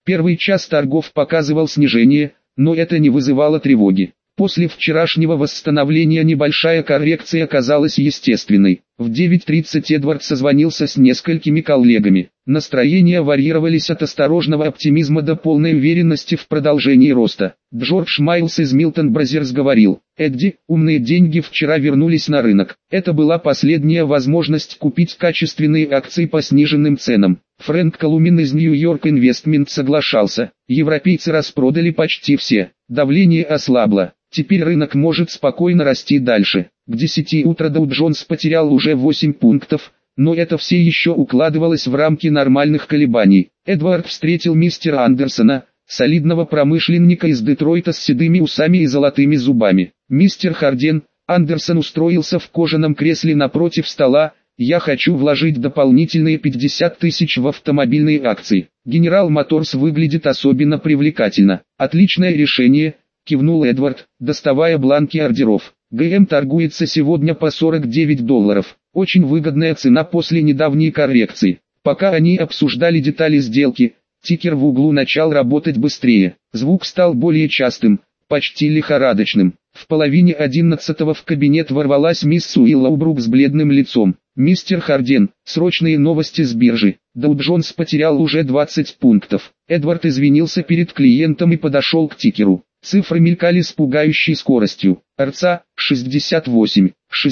Первый час торгов показывал снижение, но это не вызывало тревоги. После вчерашнего восстановления небольшая коррекция оказалась естественной. В 9:30 Эдвард созвонился с несколькими коллегами. Настроения варьировались от осторожного оптимизма до полной уверенности в продолжении роста. Джордж Майлз из Milton Brothers говорил: «Эдди, умные деньги вчера вернулись на рынок. Это была последняя возможность купить качественные акции по сниженным ценам». Фрэнк Колумин из New York Investment соглашался: «Европейцы распродали почти все. Давление ослабло. Теперь рынок может спокойно расти дальше». К 10 утра Dow Jones потерял уже 8 пунктов, но это все еще укладывалось в рамки нормальных колебаний. Эдвард встретил мистера Андерсона, солидного промышленника из Детройта с седыми усами и золотыми зубами. «Мистер Харден», Андерсон устроился в кожаном кресле напротив стола, «я хочу вложить дополнительные 50 тысяч в автомобильные акции. General Motors выглядит особенно привлекательно». «Отличное решение», кивнул Эдвард, доставая бланки ордеров. ГМ торгуется сегодня по $49. Очень выгодная цена после недавней коррекции. Пока они обсуждали детали сделки, тикер в углу начал работать быстрее. Звук стал более частым, почти лихорадочным. В половине 11 в кабинет ворвалась мисс Уиллоубрук с бледным лицом. «Мистер Харден, срочные новости с биржи. Dow Jones потерял уже 20 пунктов». Эдвард извинился перед клиентом и подошел к тикеру. Цифры мелькали с пугающей скоростью. РЦА – 68,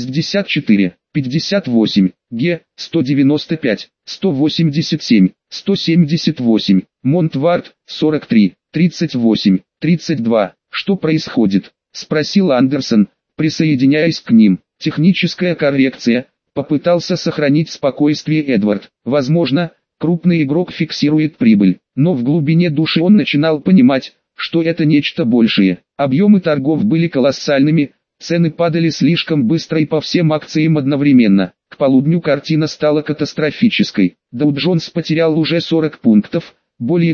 64, 58, Г – 195, 187, 178, Монтвард – 43, 38, 32. «Что происходит?» – спросил Андерсон, присоединяясь к ним. «Техническая коррекция», – попытался сохранить спокойствие Эдвард. «Возможно, крупный игрок фиксирует прибыль, но в глубине души он начинал понимать, что это нечто большее. Объемы торгов были колоссальными, цены падали слишком быстро и по всем акциям одновременно. К полудню картина стала катастрофической. Dow Jones потерял уже 40 пунктов, более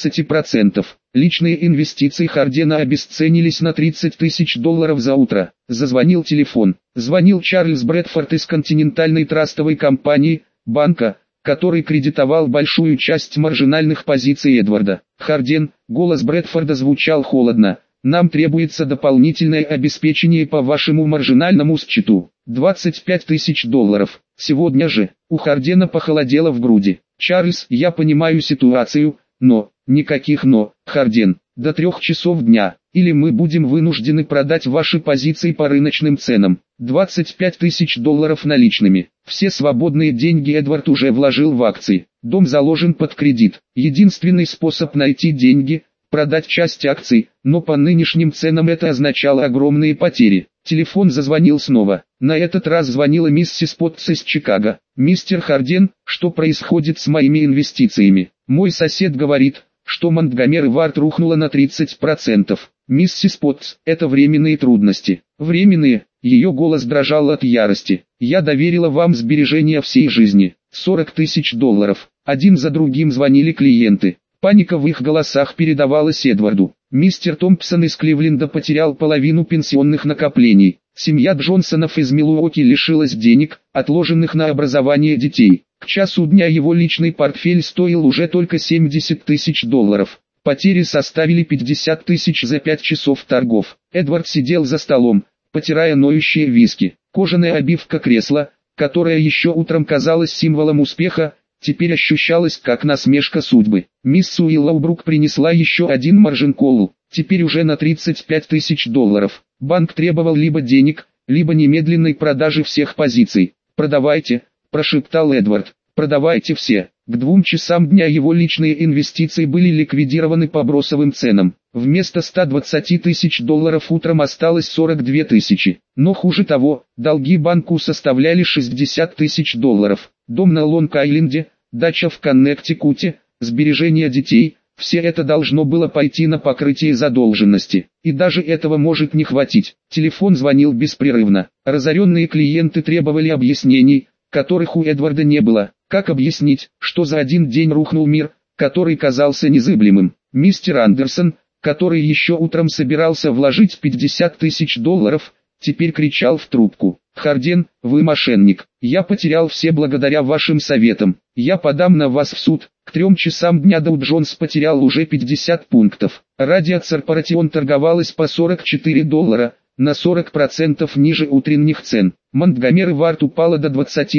13%. Личные инвестиции Хардена обесценились на $30 тысяч за утро. Зазвонил телефон. Звонил Чарльз Брэдфорд из континентальной трастовой компании, банка, который кредитовал большую часть маржинальных позиций Эдварда. «Харден», голос Брэдфорда звучал холодно, «нам требуется дополнительное обеспечение по вашему маржинальному счету. $25 тысяч. Сегодня же». У Хардена похолодело в груди. «Чарльз, я понимаю ситуацию, но...» «Никаких «но», Харден. До 3 часов дня. Или мы будем вынуждены продать ваши позиции по рыночным ценам. $25 тысяч наличными. Все свободные деньги Эдвард уже вложил в акции. Дом заложен под кредит. Единственный способ найти деньги – продать часть акций, но по нынешним ценам это означало огромные потери. Телефон зазвонил снова. На этот раз звонила миссис Поттс из Чикаго. «Мистер Харден, что происходит с моими инвестициями? Мой сосед говорит, что Монтгомери Вард рухнула на 30%. «Миссис Поттс, это временные трудности». «Временные?» Ее голос дрожал от ярости. «Я доверила вам сбережения всей жизни. $40 тысяч». Один за другим звонили клиенты. Паника в их голосах передавалась Эдварду. Мистер Томпсон из Кливленда потерял половину пенсионных накоплений. Семья Джонсонов из Милуоки лишилась денег, отложенных на образование детей. К часу дня его личный портфель стоил уже только $70 тысяч. Потери составили 50 тысяч за 5 часов торгов. Эдвард сидел за столом, потирая ноющие виски. Кожаная обивка кресла, которая еще утром казалась символом успеха, теперь ощущалась как насмешка судьбы. Мисс Уиллоубрук принесла еще один маржин-колл, теперь уже на $35 тысяч. Банк требовал либо денег, либо немедленной продажи всех позиций. «Продавайте», – прошептал Эдвард, – «продавайте все». К 2 часам дня его личные инвестиции были ликвидированы по бросовым ценам. Вместо $120 тысяч утром осталось 42 тысячи. Но хуже того, долги банку составляли $60 тысяч. Дом на Лонг-Айленде, дача в Коннектикуте, сбережения детей – все это должно было пойти на покрытие задолженности. И даже этого может не хватить. Телефон звонил беспрерывно. Разоренные клиенты требовали объяснений, которых у Эдварда не было. Как объяснить, что за один день рухнул мир, который казался незыблемым? Мистер Андерсон, который еще утром собирался вложить $50 тысяч, теперь кричал в трубку: «Харден, вы мошенник. Я потерял все благодаря вашим советам. Я подам на вас в суд». К 3 часам дня Dow Jones потерял уже 50 пунктов. Радио Корпоратион торговалась по $44, на 40% ниже утренних цен. Монтгомери Вард упала до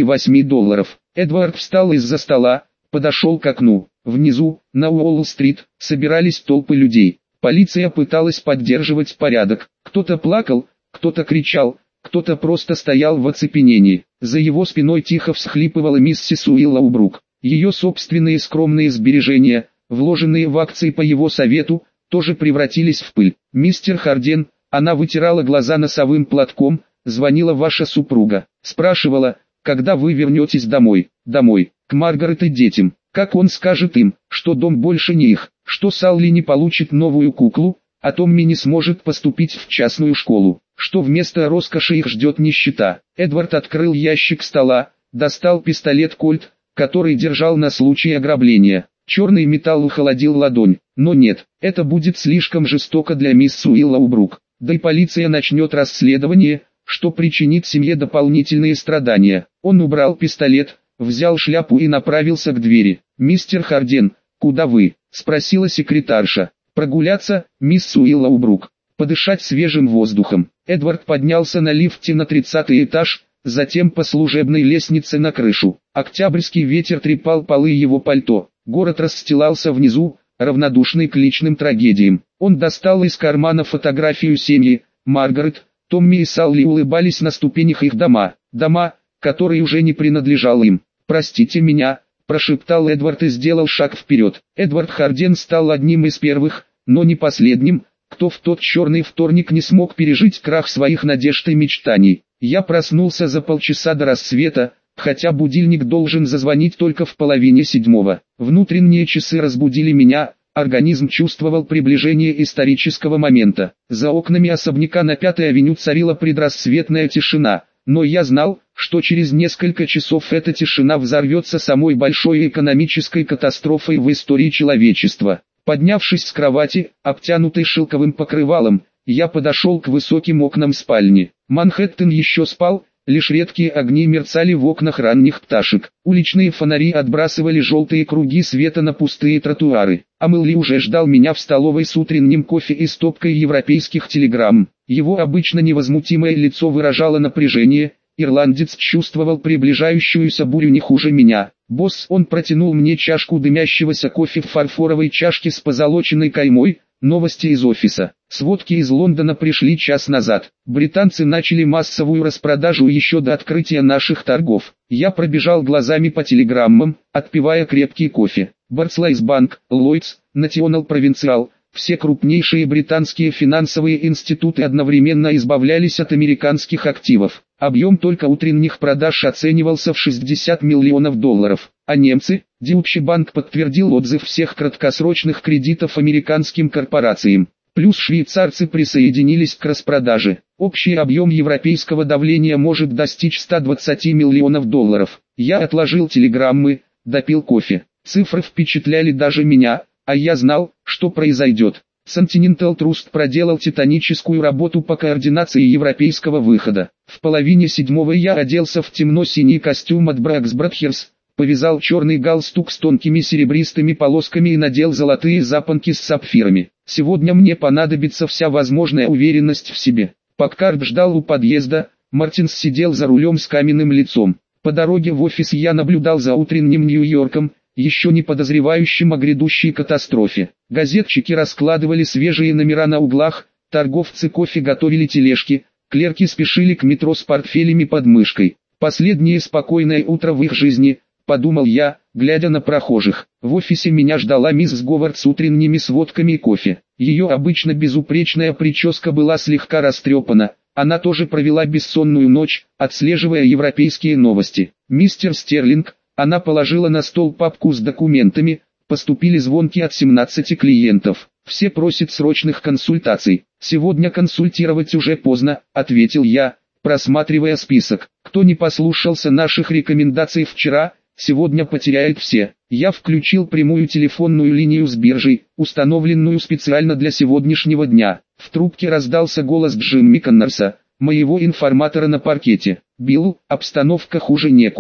$28. Эдвард встал из-за стола, подошел к окну. Внизу, на Уолл-стрит, собирались толпы людей. Полиция пыталась поддерживать порядок. Кто-то плакал, кто-то кричал, кто-то просто стоял в оцепенении. За его спиной тихо всхлипывала миссис Уиллоубрук. Ее собственные скромные сбережения, вложенные в акции по его совету, тоже превратились в пыль. «Мистер Харден», она вытирала глаза носовым платком, «звонила ваша супруга. Спрашивала, когда вы вернетесь домой. Домой, к Маргарет и детям. Как он скажет им, что дом больше не их, что Салли не получит новую куклу, а Томми не сможет поступить в частную школу, что вместо роскоши их ждет нищета». Эдвард открыл ящик стола, достал пистолет Кольт, который держал на случай ограбления. Черный металл охладил ладонь. Но нет, это будет слишком жестоко для мисс Уиллоубрук. Да и полиция начнет расследование, что причинит семье дополнительные страдания. Он убрал пистолет, взял шляпу и направился к двери. «Мистер Харден, куда вы?» – спросила секретарша. «Прогуляться, мисс Уиллоубрук. Подышать свежим воздухом». Эдвард поднялся на лифте на 30-й этаж, затем по служебной лестнице на крышу. Октябрьский ветер трепал полы его пальто. Город расстилался внизу, равнодушный к личным трагедиям. Он достал из кармана фотографию семьи. Маргарет, Томми и Салли улыбались на ступенях их дома. Дома, которые уже не принадлежал им. «Простите меня», – прошептал Эдвард и сделал шаг вперед. Эдвард Харден стал одним из первых, но не последним, кто в тот черный вторник не смог пережить крах своих надежд и мечтаний. Я проснулся за полчаса до рассвета, хотя будильник должен зазвонить только в 6:30. Внутренние часы разбудили меня, организм чувствовал приближение исторического момента. За окнами особняка на 5-й авеню царила предрассветная тишина, но я знал, что через несколько часов эта тишина взорвется самой большой экономической катастрофой в истории человечества. Поднявшись с кровати, обтянутой шелковым покрывалом, я подошел к высоким окнам спальни. Манхэттен еще спал, лишь редкие огни мерцали в окнах ранних пташек. Уличные фонари отбрасывали желтые круги света на пустые тротуары. Амелли уже ждал меня в столовой с утренним кофе и стопкой европейских телеграмм. Его обычно невозмутимое лицо выражало напряжение. Ирландец чувствовал приближающуюся бурю не хуже меня. «Босс», он протянул мне чашку дымящегося кофе в фарфоровой чашке с позолоченной каймой. «Новости из офиса. Сводки из Лондона пришли час назад. Британцы начали массовую распродажу еще до открытия наших торгов». Я пробежал глазами по телеграммам, отпивая крепкий кофе. Барклайс Банк, Lloyds, National Provincial, все крупнейшие британские финансовые институты одновременно избавлялись от американских активов. Объем только утренних продаж оценивался в $60 миллионов. А немцы, Deutsche Bank подтвердил отзыв всех краткосрочных кредитов американским корпорациям. Плюс швейцарцы присоединились к распродаже. Общий объем европейского давления может достичь $120 миллионов. Я отложил телеграммы, допил кофе. Цифры впечатляли даже меня, а я знал, что произойдет. Continental Trust проделал титаническую работу по координации европейского выхода. В 6:30 я оделся в темно-синий костюм от Braggs Brothers, повязал черный галстук с тонкими серебристыми полосками и надел золотые запонки с сапфирами. Сегодня мне понадобится вся возможная уверенность в себе. Паккард ждал у подъезда, Мартинс сидел за рулем с каменным лицом. По дороге в офис я наблюдал за утренним Нью-Йорком, еще не подозревающим о грядущей катастрофе. Газетчики раскладывали свежие номера на углах, торговцы кофе готовили тележки, клерки спешили к метро с портфелями под мышкой. Последнее спокойное утро в их жизни, подумал я, глядя на прохожих. В офисе меня ждала мисс Говард с утренними сводками и кофе. Ее обычно безупречная прическа была слегка растрепана. Она тоже провела бессонную ночь, отслеживая европейские новости. «Мистер Стерлинг», она положила на стол папку с документами, поступили звонки от 17 клиентов. «Все просят срочных консультаций. Сегодня консультировать уже поздно», — ответил я, просматривая список. «Кто не послушался наших рекомендаций вчера, сегодня потеряет все». Я включил прямую телефонную линию с биржей, установленную специально для сегодняшнего дня. В трубке раздался голос Джимми Коннорса, моего информатора на паркете. «Билл, обстановка хуже некуда.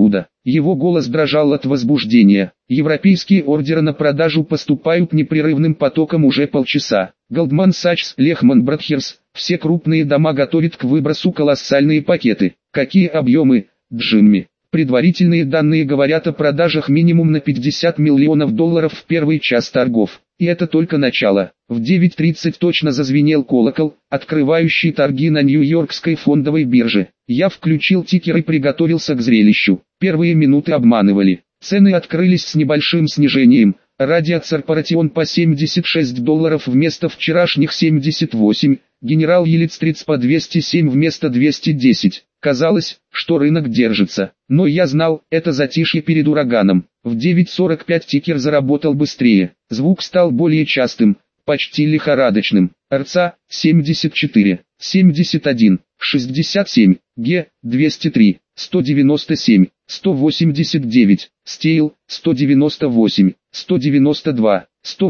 Его голос дрожал от возбуждения. Европейские ордеры на продажу поступают непрерывным потоком уже полчаса. Goldman Sachs, Lehman Brothers, все крупные дома готовят к выбросу колоссальные пакеты. Какие объемы, Джимми? Предварительные данные говорят о продажах минимум на $50 миллионов в первый час торгов. И это только начало. В 9:30 точно зазвенел колокол, открывающий торги на Нью-Йоркской фондовой бирже. Я включил тикер и приготовился к зрелищу. Первые минуты обманывали. Цены открылись с небольшим снижением. Радио Корпоратион по $76 вместо вчерашних 78, Генерал Елистридс по 207 вместо 210. Казалось, что рынок держится, но я знал, это затишье перед ураганом. В 9:45 тикер заработал быстрее, звук стал более частым, почти лихорадочным. РЦА 74, 71, 67, Г 203, 197, 189, Стейл 198, 192,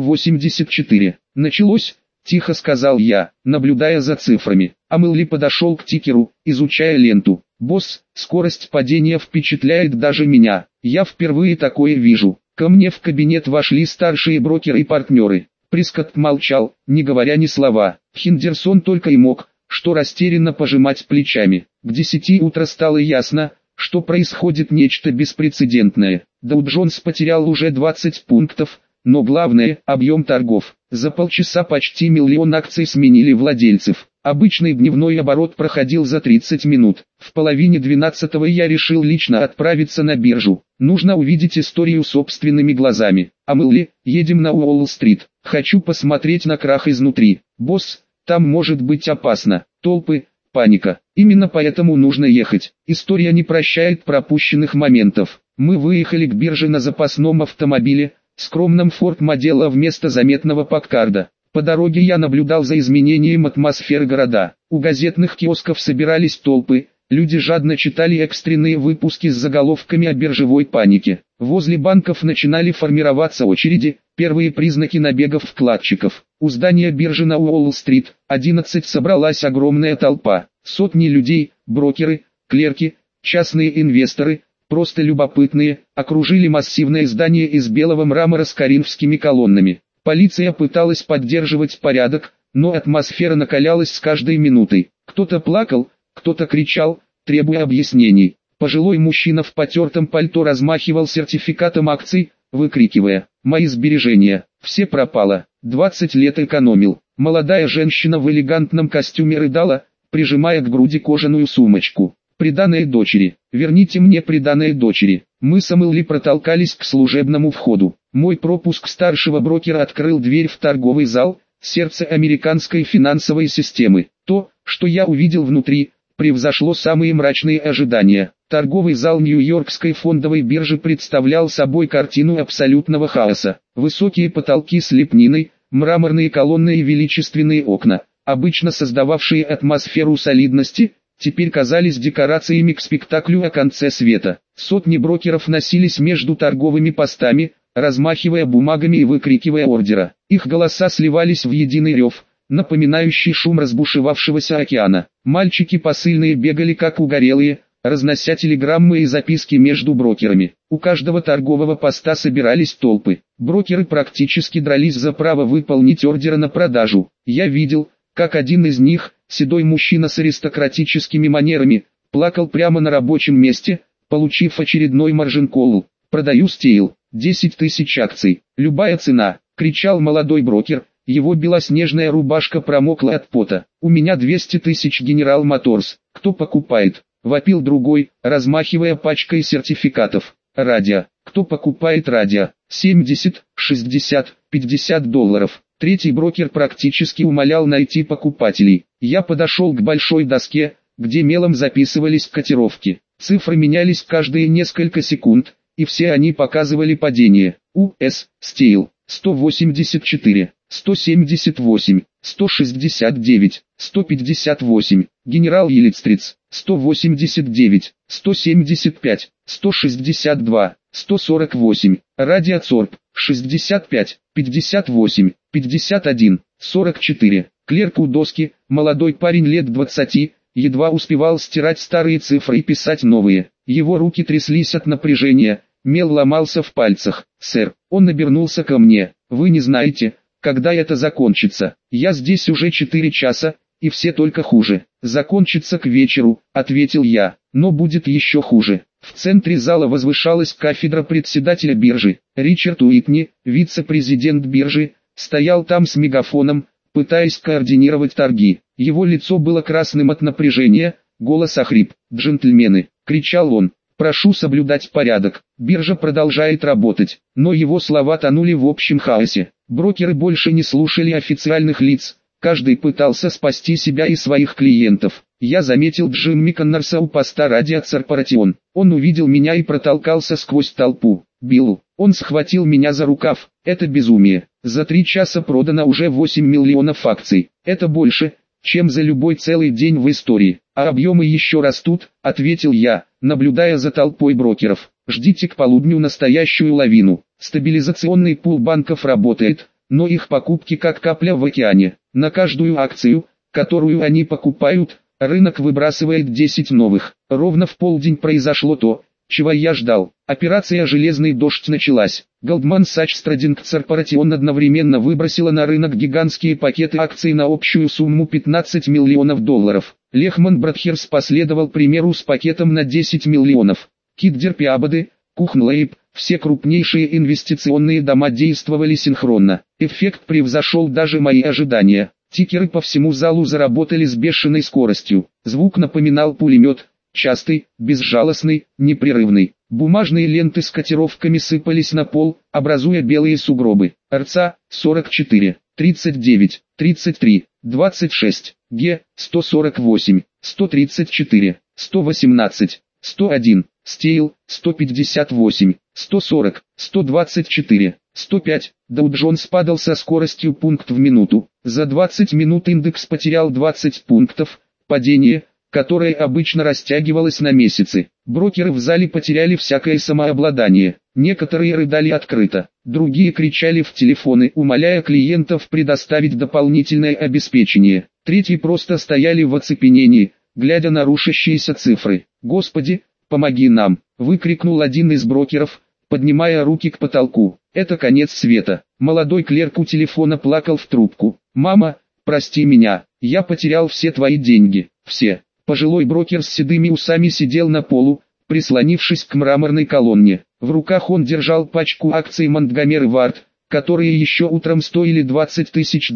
184. Началось. Тихо сказал я, наблюдая за цифрами. Амелли подошел к тикеру, изучая ленту. «Босс, скорость падения впечатляет даже меня. Я впервые такое вижу». Ко мне в кабинет вошли старшие брокеры и партнеры. Прискотт молчал, не говоря ни слова. Хендерсон только и мог, что растерянно пожимать плечами. К 10 утра стало ясно, что происходит нечто беспрецедентное. Доу Джонс потерял уже 20 пунктов. Но главное – объем торгов. За полчаса почти 1 миллион акций сменили владельцев. Обычный дневной оборот проходил за 30 минут. В половине 12-го я решил лично отправиться на биржу. Нужно увидеть историю собственными глазами. Амелли, едем на Уолл-стрит. Хочу посмотреть на крах изнутри. Босс, там может быть опасно. Толпы, паника. Именно поэтому нужно ехать. История не прощает пропущенных моментов. Мы выехали к бирже на запасном автомобиле, скромном Ford Model вместо заметного Паккарда. По дороге я наблюдал за изменением атмосферы города. У газетных киосков собирались толпы, люди жадно читали экстренные выпуски с заголовками о биржевой панике. Возле банков начинали формироваться очереди, первые признаки набегов вкладчиков. У здания биржи на Уолл-стрит, 11 собралась огромная толпа. Сотни людей, брокеры, клерки, частные инвесторы, просто любопытные, окружили массивное здание из белого мрамора с коринфскими колоннами. Полиция пыталась поддерживать порядок, но атмосфера накалялась с каждой минутой. Кто-то плакал, кто-то кричал, требуя объяснений. Пожилой мужчина в потертом пальто размахивал сертификатом акций, выкрикивая: «Мои сбережения, все пропало, 20 лет экономил». Молодая женщина в элегантном костюме рыдала, прижимая к груди кожаную сумочку. «Приданое дочери, верните мне приданое дочери». Мы с Амелли протолкались к служебному входу. Мой пропуск старшего брокера открыл дверь в торговый зал, сердце американской финансовой системы. То, что я увидел внутри, превзошло самые мрачные ожидания. Торговый зал Нью-Йоркской фондовой биржи представлял собой картину абсолютного хаоса. Высокие потолки с лепниной, мраморные колонны и величественные окна, обычно создававшие атмосферу солидности, теперь казались декорациями к спектаклю о конце света. Сотни брокеров носились между торговыми постами, размахивая бумагами и выкрикивая ордера. Их голоса сливались в единый рев, напоминающий шум разбушевавшегося океана. Мальчики посыльные бегали как угорелые, разнося телеграммы и записки между брокерами. У каждого торгового поста собирались толпы. Брокеры практически дрались за право выполнить ордеры на продажу. Я видел, как один из них, седой мужчина с аристократическими манерами, плакал прямо на рабочем месте, получив очередной маржин-колл. «Продаю Стейл, 10 тысяч акций, любая цена», — кричал молодой брокер, его белоснежная рубашка промокла от пота. «У меня 200 тысяч General Motors, кто покупает?» — вопил другой, размахивая пачкой сертификатов. «Радио, кто покупает радио? 70, 60, $50. Третий брокер практически умолял найти покупателей. Я подошел к большой доске, где мелом записывались котировки. Цифры менялись каждые несколько секунд, и все они показывали падение. US, Steel, 184, 178, 169, 158, Генерал Елистридс, 189, 175, 162, 148, Радио Цорп, 65, 58, 51, 44. Клерк у доски, молодой парень лет 20, едва успевал стирать старые цифры и писать новые. Его руки тряслись от напряжения, мел ломался в пальцах. «Сэр», он обернулся ко мне, «вы не знаете, когда это закончится? Я здесь уже 4 часа, и все только хуже». «Закончится к вечеру», — ответил я, — «но будет еще хуже». В центре зала возвышалась кафедра председателя биржи. Ричард Уитни, вице-президент биржи, стоял там с мегафоном, пытаясь координировать торги. Его лицо было красным от напряжения, голос охрип. «Джентльмены», — кричал он, — «прошу соблюдать порядок, биржа продолжает работать». Но его слова тонули в общем хаосе. Брокеры больше не слушали официальных лиц, каждый пытался спасти себя и своих клиентов. Я заметил Джимми Коннорса у поста радио Корпоратион. Он увидел меня и протолкался сквозь толпу. «Билл», он схватил меня за рукав, «это безумие. За 3 часа продано уже 8 миллионов акций. Это больше, чем за любой целый день в истории. А объемы еще растут», — ответил я, наблюдая за толпой брокеров. «Ждите к полудню настоящую лавину. Стабилизационный пул банков работает, но их покупки как капля в океане. На каждую акцию, которую они покупают, рынок выбрасывает 10 новых». Ровно в полдень произошло то, чего я ждал. Операция «Железный дождь» началась. Goldman Sachs Trading Corporation одновременно выбросила на рынок гигантские пакеты акций на общую сумму $15 миллионов. Lehman Brothers последовал примеру с пакетом на 10 миллионов. Киддер Пиабоды, Кухнлейб, все крупнейшие инвестиционные дома действовали синхронно. Эффект превзошел даже мои ожидания. Тикеры по всему залу заработали с бешеной скоростью. Звук напоминал пулемет. Частый, безжалостный, непрерывный. Бумажные ленты с котировками сыпались на пол, образуя белые сугробы. РЦА 44, 39, 33, 26, Г 148, 134, 118, 101, Стейл 158, 140, 124, 105. Dow Jones падал со скоростью пункт в минуту. За 20 минут индекс потерял 20 пунктов. Падение, которое обычно растягивалось на месяцы. Брокеры в зале потеряли всякое самообладание. Некоторые рыдали открыто, другие кричали в телефоны, умоляя клиентов предоставить дополнительное обеспечение. Третьи просто стояли в оцепенении, глядя на рушащиеся цифры. «Господи, помоги нам!» — выкрикнул один из брокеров, поднимая руки к потолку. «Это конец света». Молодой клерк у телефона плакал в трубку. «Мама, прости меня, я потерял все твои деньги, все». Пожилой брокер с седыми усами сидел на полу, прислонившись к мраморной колонне. В руках он держал пачку акций Montgomery Ward, которые еще утром стоили $20 тысяч,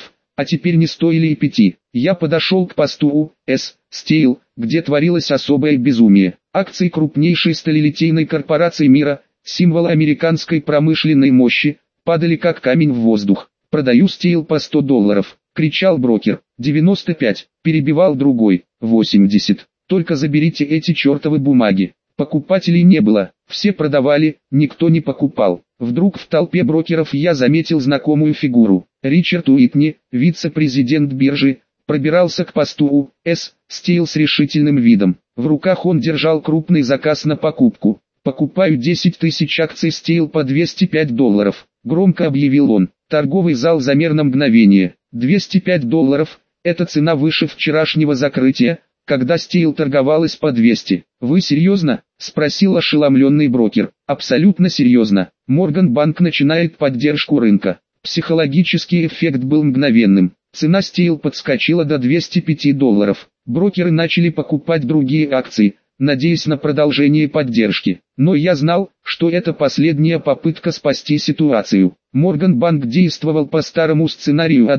а теперь не стоили и 5. Я подошел к посту У.С. Steel, где творилось особое безумие. Акции крупнейшей сталелитейной корпорации мира, символ американской промышленной мощи, падали как камень в воздух. «Продаю Steel по $100», — кричал брокер. «95», — перебивал другой. «80. Только заберите эти чертовы бумаги». Покупателей не было, все продавали, никто не покупал. Вдруг в толпе брокеров я заметил знакомую фигуру. Ричард Уитни, вице-президент биржи, пробирался к посту У.С. Steel с решительным видом. В руках он держал крупный заказ на покупку. «Покупаю 10 тысяч акций Steel по $205», — громко объявил он. Торговый зал замер на мгновение. $205 — это цена выше вчерашнего закрытия, когда Steel торговалась по 200. «Вы серьезно?» — спросил ошеломленный брокер. «Абсолютно серьезно. Морган Банк начинает поддержку рынка». Психологический эффект был мгновенным. Цена Steel подскочила до $205. Брокеры начали покупать другие акции, надеясь на продолжение поддержки. Но я знал, что это последняя попытка спасти ситуацию. Морган Банк действовал по старому сценарию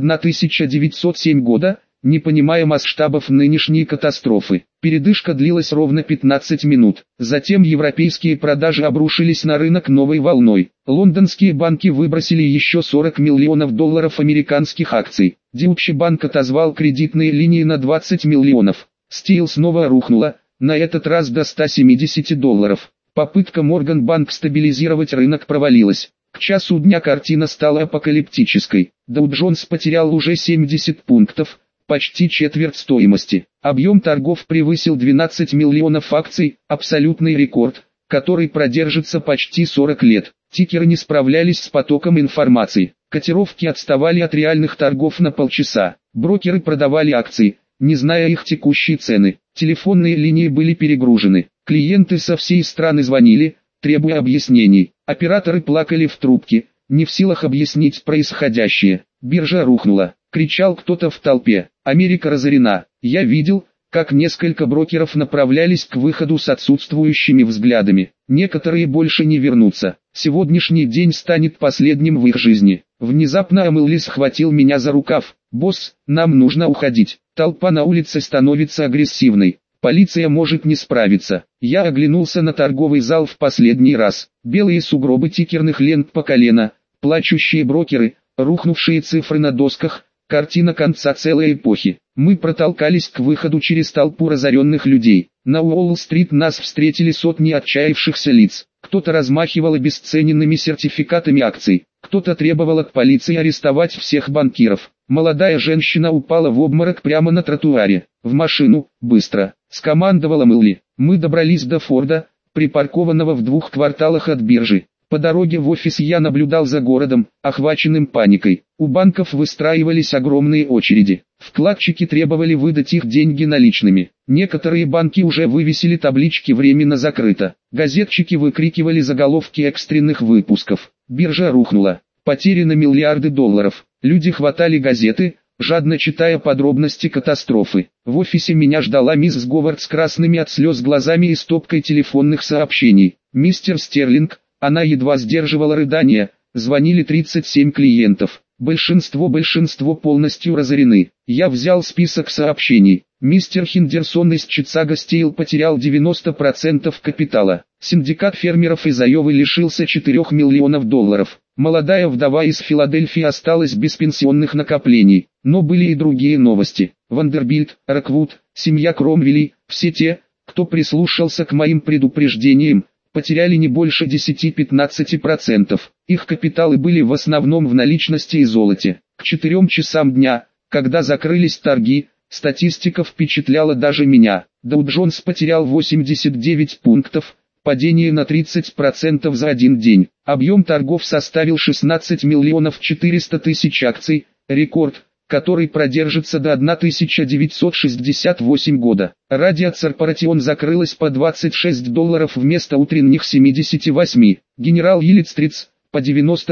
1907 года, не понимая масштабов нынешней катастрофы. Передышка длилась ровно 15 минут. Затем европейские продажи обрушились на рынок новой волной. Лондонские банки выбросили еще $40 миллионов американских акций. Deutsche Bank отозвал кредитные линии на 20 миллионов. Steel снова рухнула, на этот раз до $170. Попытка Морган Банк стабилизировать рынок провалилась. К часу дня картина стала апокалиптической. Dow Jones потерял уже 70 пунктов, почти четверть стоимости. Объем торгов превысил 12 миллионов акций, абсолютный рекорд, который продержится почти 40 лет. Тикеры не справлялись с потоком информации. Котировки отставали от реальных торгов на полчаса. Брокеры продавали акции, не зная их текущие цены. Телефонные линии были перегружены. Клиенты со всей страны звонили, требуя объяснений. Операторы плакали в трубке, не в силах объяснить происходящее. Биржа рухнула. Кричал кто-то в толпе. Америка разорена. Я видел, как несколько брокеров направлялись к выходу с отсутствующими взглядами. Некоторые больше не вернутся. Сегодняшний день станет последним в их жизни. Внезапно Амелли схватил меня за рукав. «Босс, нам нужно уходить. Толпа на улице становится агрессивной. Полиция может не справиться». Я оглянулся на торговый зал в последний раз. Белые сугробы тикерных лент по колено, плачущие брокеры, рухнувшие цифры на досках, картина конца целой эпохи. Мы протолкались к выходу через толпу разоренных людей. На Уолл-стрит нас встретили сотни отчаявшихся лиц. Кто-то размахивал обесцененными сертификатами акций, кто-то требовал от полиции арестовать всех банкиров. Молодая женщина упала в обморок прямо на тротуаре. «В машину, быстро!» — скомандовала Мэлли. Мы добрались до Форда, припаркованного в 2 кварталах от биржи. По дороге в офис я наблюдал за городом, охваченным паникой. У банков выстраивались огромные очереди. Вкладчики требовали выдать их деньги наличными. Некоторые банки уже вывесили таблички «Временно закрыто». Газетчики выкрикивали заголовки экстренных выпусков. Биржа рухнула. Потеряно миллиарды долларов. Люди хватали газеты, жадно читая подробности катастрофы. В офисе меня ждала мисс Говард с красными от слез глазами и стопкой телефонных сообщений. «Мистер Стерлинг», она едва сдерживала рыдания, звонили 37 клиентов. Большинство полностью разорены. Я взял список сообщений. Мистер Хендерсон из Чикаго Стил потерял 90% капитала. Синдикат фермеров из Айовы лишился 4 миллионов долларов. Молодая вдова из Филадельфии осталась без пенсионных накоплений. Но были и другие новости. Вандербильт, Роквуд, семья Кромвелей, все те, кто прислушался к моим предупреждениям, потеряли не больше 10-15%. Их капиталы были в основном в наличности и золоте. К 4 часам дня, когда закрылись торги, статистика впечатляла даже меня. Доу Джонс потерял 89 пунктов, падение на 30% за один день. Объем торгов составил 16 миллионов 400 тысяч акций, рекорд, который продержится до 1968 года. Радио Корпоратион закрылась по $26 вместо утренних 78. Генерал Елитстриц по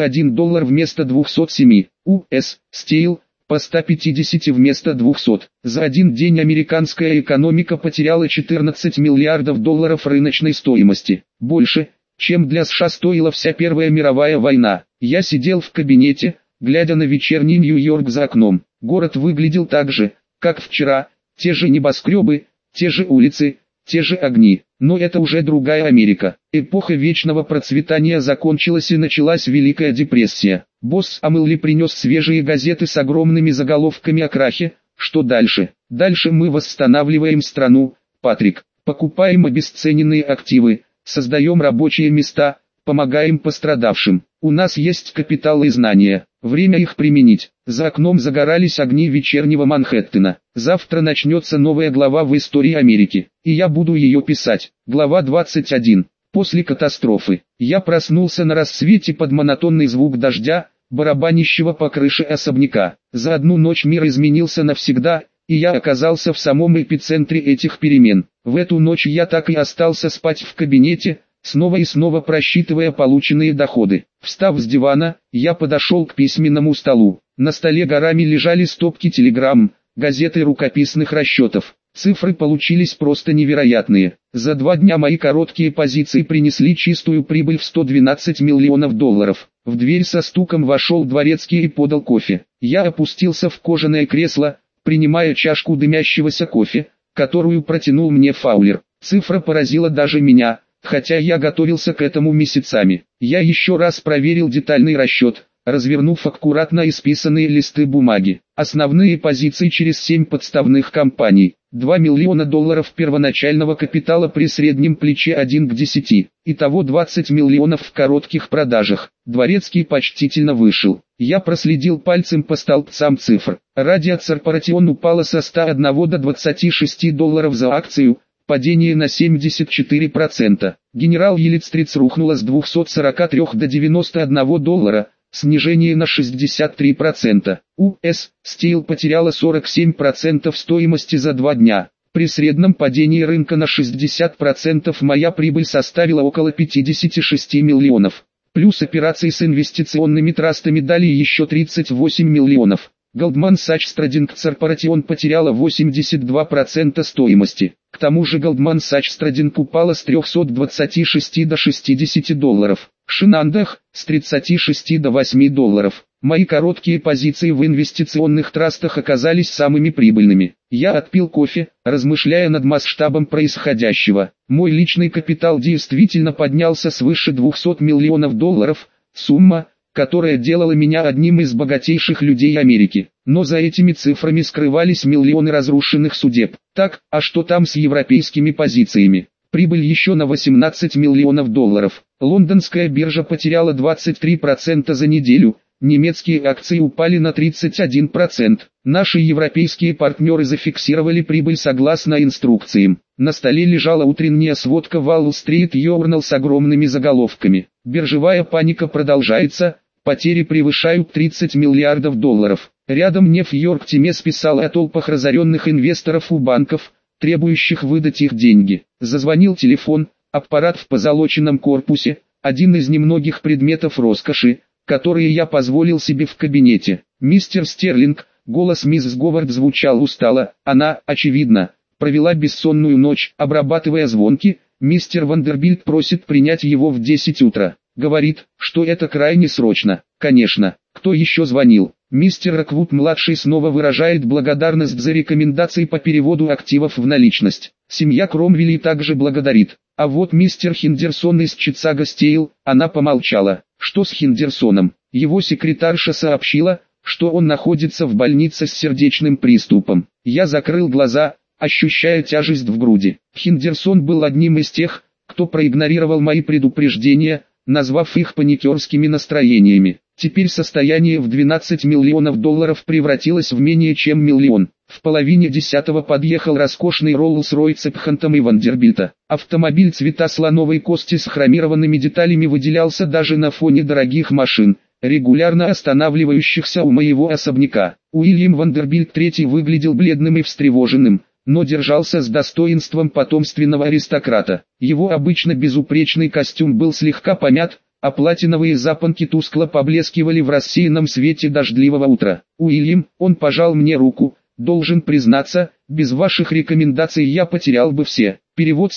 $91 вместо 207. US Steel по 150 вместо 200. За один день американская экономика потеряла 14 миллиардов долларов рыночной стоимости. Больше, чем для США стоила вся Первая мировая война. Я сидел в кабинете, глядя на вечерний Нью-Йорк за окном. Город выглядел так же, как вчера, те же небоскребы, те же улицы, те же огни. Но это уже другая Америка. Эпоха вечного процветания закончилась и началась Великая депрессия. Босс Амелли принес свежие газеты с огромными заголовками о крахе. Что дальше? Дальше мы восстанавливаем страну, Патрик. Покупаем обесцененные активы, создаем рабочие места, помогаем пострадавшим. У нас есть капитал и знания. Время их применить. За окном загорались огни вечернего Манхэттена. Завтра начнется новая глава в истории Америки. И я буду ее писать. Глава 21. После катастрофы. Я проснулся на рассвете под монотонный звук дождя, барабанящего по крыше особняка. За одну ночь мир изменился навсегда, и я оказался в самом эпицентре этих перемен. В эту ночь я так и остался спать в кабинете, снова и снова просчитывая полученные доходы. Встав с дивана, я подошел к письменному столу. На столе горами лежали стопки телеграмм, газет и рукописных расчетов. Цифры получились просто невероятные. За 2 дня мои короткие позиции принесли чистую прибыль в 112 миллионов долларов. В дверь со стуком вошел дворецкий и подал кофе. Я опустился в кожаное кресло, принимая чашку дымящегося кофе, которую протянул мне Фаулер. Цифра поразила даже меня. Хотя я готовился к этому месяцами. Я еще раз проверил детальный расчет, развернув аккуратно исписанные листы бумаги. Основные позиции через 7 подставных компаний. 2 миллиона долларов первоначального капитала при среднем плече 1 к 10. Итого 20 миллионов в коротких продажах. Дворецкий почтительно вышел. Я проследил пальцем по столбцам цифр. Радио Корпоратион упала со 101 до $26 за акцию. Падение на 74%. Генерал Елитстриц рухнула с 243 до $91, снижение на 63%. US Steel потеряла 47% стоимости за 2 дня. При среднем падении рынка на 60% моя прибыль составила около 56 миллионов. Плюс операции с инвестиционными трастами дали еще 38 миллионов. Goldman Sachs Trading Corporation потеряла 82% стоимости. К тому же Goldman Sachs Trading упала с 326 до 60 долларов. Шинандах с 36 до 8 долларов. Мои короткие позиции в инвестиционных трастах оказались самыми прибыльными. Я отпил кофе, размышляя над масштабом происходящего. Мой личный капитал действительно поднялся свыше 200 миллионов долларов, сумма, которая делала меня одним из богатейших людей Америки. Но за этими цифрами скрывались миллионы разрушенных судеб. Так, а что там с европейскими позициями? Прибыль еще на 18 миллионов долларов. Лондонская биржа потеряла 23% за неделю. Немецкие акции упали на 31%. Наши европейские партнеры зафиксировали прибыль согласно инструкциям. На столе лежала утренняя сводка Wall Street Journal с огромными заголовками. Биржевая паника продолжается, потери превышают 30 миллиардов долларов. Рядом Нью-Йорк Таймс писал о толпах разоренных инвесторов у банков, требующих выдать их деньги. Зазвонил телефон, аппарат в позолоченном корпусе, один из немногих предметов роскоши, которые я позволил себе в кабинете. «Мистер Стерлинг», голос миссис Говард звучал устало, она, очевидно, провела бессонную ночь, обрабатывая звонки. Мистер Вандербильт просит принять его в 10 утра. Говорит, что это крайне срочно. Конечно, кто еще звонил? Мистер Роквуд-младший снова выражает благодарность за рекомендации по переводу активов в наличность. Семья Кромвелли также благодарит. А вот мистер Хендерсон из Чикаго Стейл, она помолчала. Что с Хендерсоном? Его секретарша сообщила, что он находится в больнице с сердечным приступом. Я закрыл глаза, ощущая тяжесть в груди. Хендерсон был одним из тех, кто проигнорировал мои предупреждения, назвав их паникерскими настроениями. Теперь состояние в 12 миллионов долларов превратилось в менее чем миллион. В половине 10-го подъехал роскошный Роллс-Ройс Пхантом и Вандербильта. Автомобиль цвета слоновой кости с хромированными деталями выделялся даже на фоне дорогих машин, регулярно останавливающихся у моего особняка. Уильям Вандербильт III выглядел бледным и встревоженным, но держался с достоинством потомственного аристократа. Его обычно безупречный костюм был слегка помят, а платиновые запонки тускло поблескивали в рассеянном свете дождливого утра. «Уильям», он пожал мне руку, «должен признаться, без ваших рекомендаций я потерял бы все». Перевод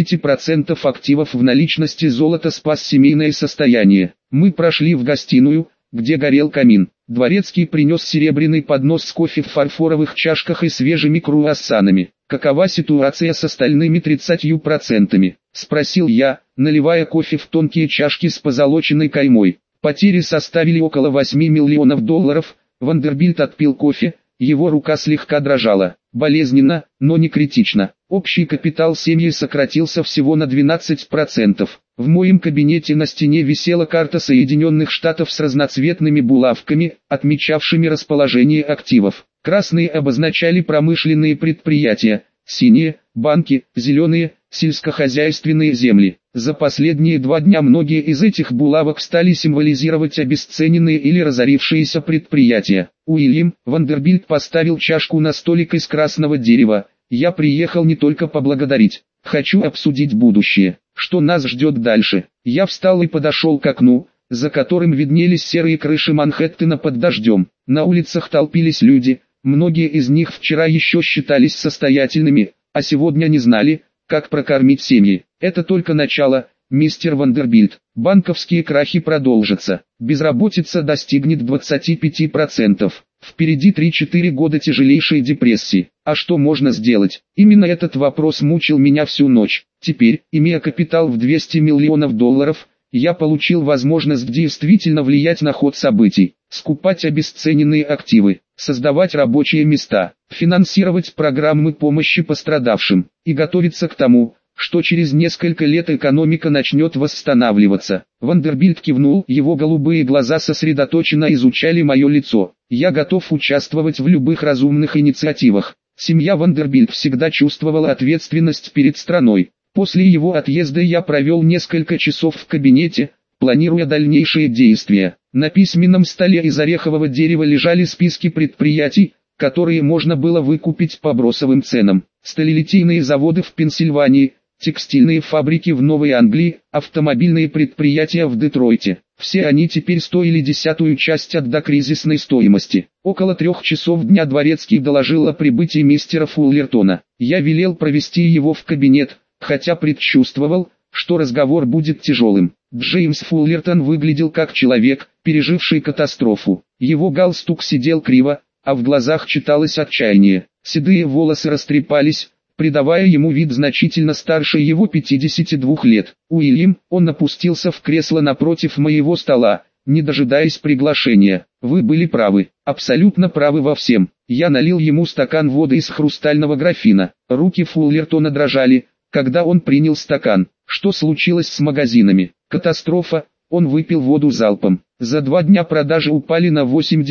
70% активов в наличности золота спас семейное состояние. Мы прошли в гостиную, где горел камин. Дворецкий принес серебряный поднос с кофе в фарфоровых чашках и свежими круассанами. «Какова ситуация с остальными 30%?» – спросил я, наливая кофе в тонкие чашки с позолоченной каймой. Потери составили около 8 миллионов долларов. Вандербильт отпил кофе, его рука слегка дрожала. Болезненно, но не критично. Общий капитал семьи сократился всего на 12%. В моем кабинете на стене висела карта Соединенных Штатов с разноцветными булавками, отмечавшими расположение активов. Красные обозначали промышленные предприятия, синие – банки, зеленые – сельскохозяйственные земли. За последние 2 дня многие из этих булавок стали символизировать обесцененные или разорившиеся предприятия. Уильям Вандербильт поставил чашку на столик из красного дерева. «Я приехал не только поблагодарить. Хочу обсудить будущее. Что нас ждет дальше?» Я встал и подошел к окну, за которым виднелись серые крыши Манхэттена под дождем. На улицах толпились люди, многие из них вчера еще считались состоятельными, а сегодня не знали, как прокормить семьи. Это только начало, мистер Вандербильт. Банковские крахи продолжатся. Безработица достигнет 25%. Впереди 3-4 года тяжелейшей депрессии. А что можно сделать? Именно этот вопрос мучил меня всю ночь. Теперь, имея капитал в 200 миллионов долларов, я получил возможность действительно влиять на ход событий, скупать обесцененные активы, создавать рабочие места, финансировать программы помощи пострадавшим и готовиться к тому, что через несколько лет экономика начнет восстанавливаться. Вандербильт кивнул, его голубые глаза сосредоточенно изучали мое лицо. Я готов участвовать в любых разумных инициативах. Семья Вандербильт всегда чувствовала ответственность перед страной. После его отъезда я провел несколько часов в кабинете, планируя дальнейшие действия. На письменном столе из орехового дерева лежали списки предприятий, которые можно было выкупить по бросовым ценам. Сталелитейные заводы в Пенсильвании, текстильные фабрики в Новой Англии, автомобильные предприятия в Детройте. Все они теперь стоили 1/10 часть от докризисной стоимости. Около 3 часов дня Дворецкий доложил о прибытии мистера Фуллертона. Я велел провести его в кабинет, хотя предчувствовал, что разговор будет тяжелым. Джеймс Фуллертон выглядел как человек, переживший катастрофу. Его галстук сидел криво, а в глазах читалось отчаяние. Седые волосы растрепались, придавая ему вид значительно старше его 52 лет. «Уильям», он опустился в кресло напротив моего стола, не дожидаясь приглашения. «Вы были правы, абсолютно правы во всем». Я налил ему стакан воды из хрустального графина. Руки Фуллертона дрожали, когда он принял стакан. Что случилось с магазинами? Катастрофа. Он выпил воду залпом. За 2 дня продажи упали на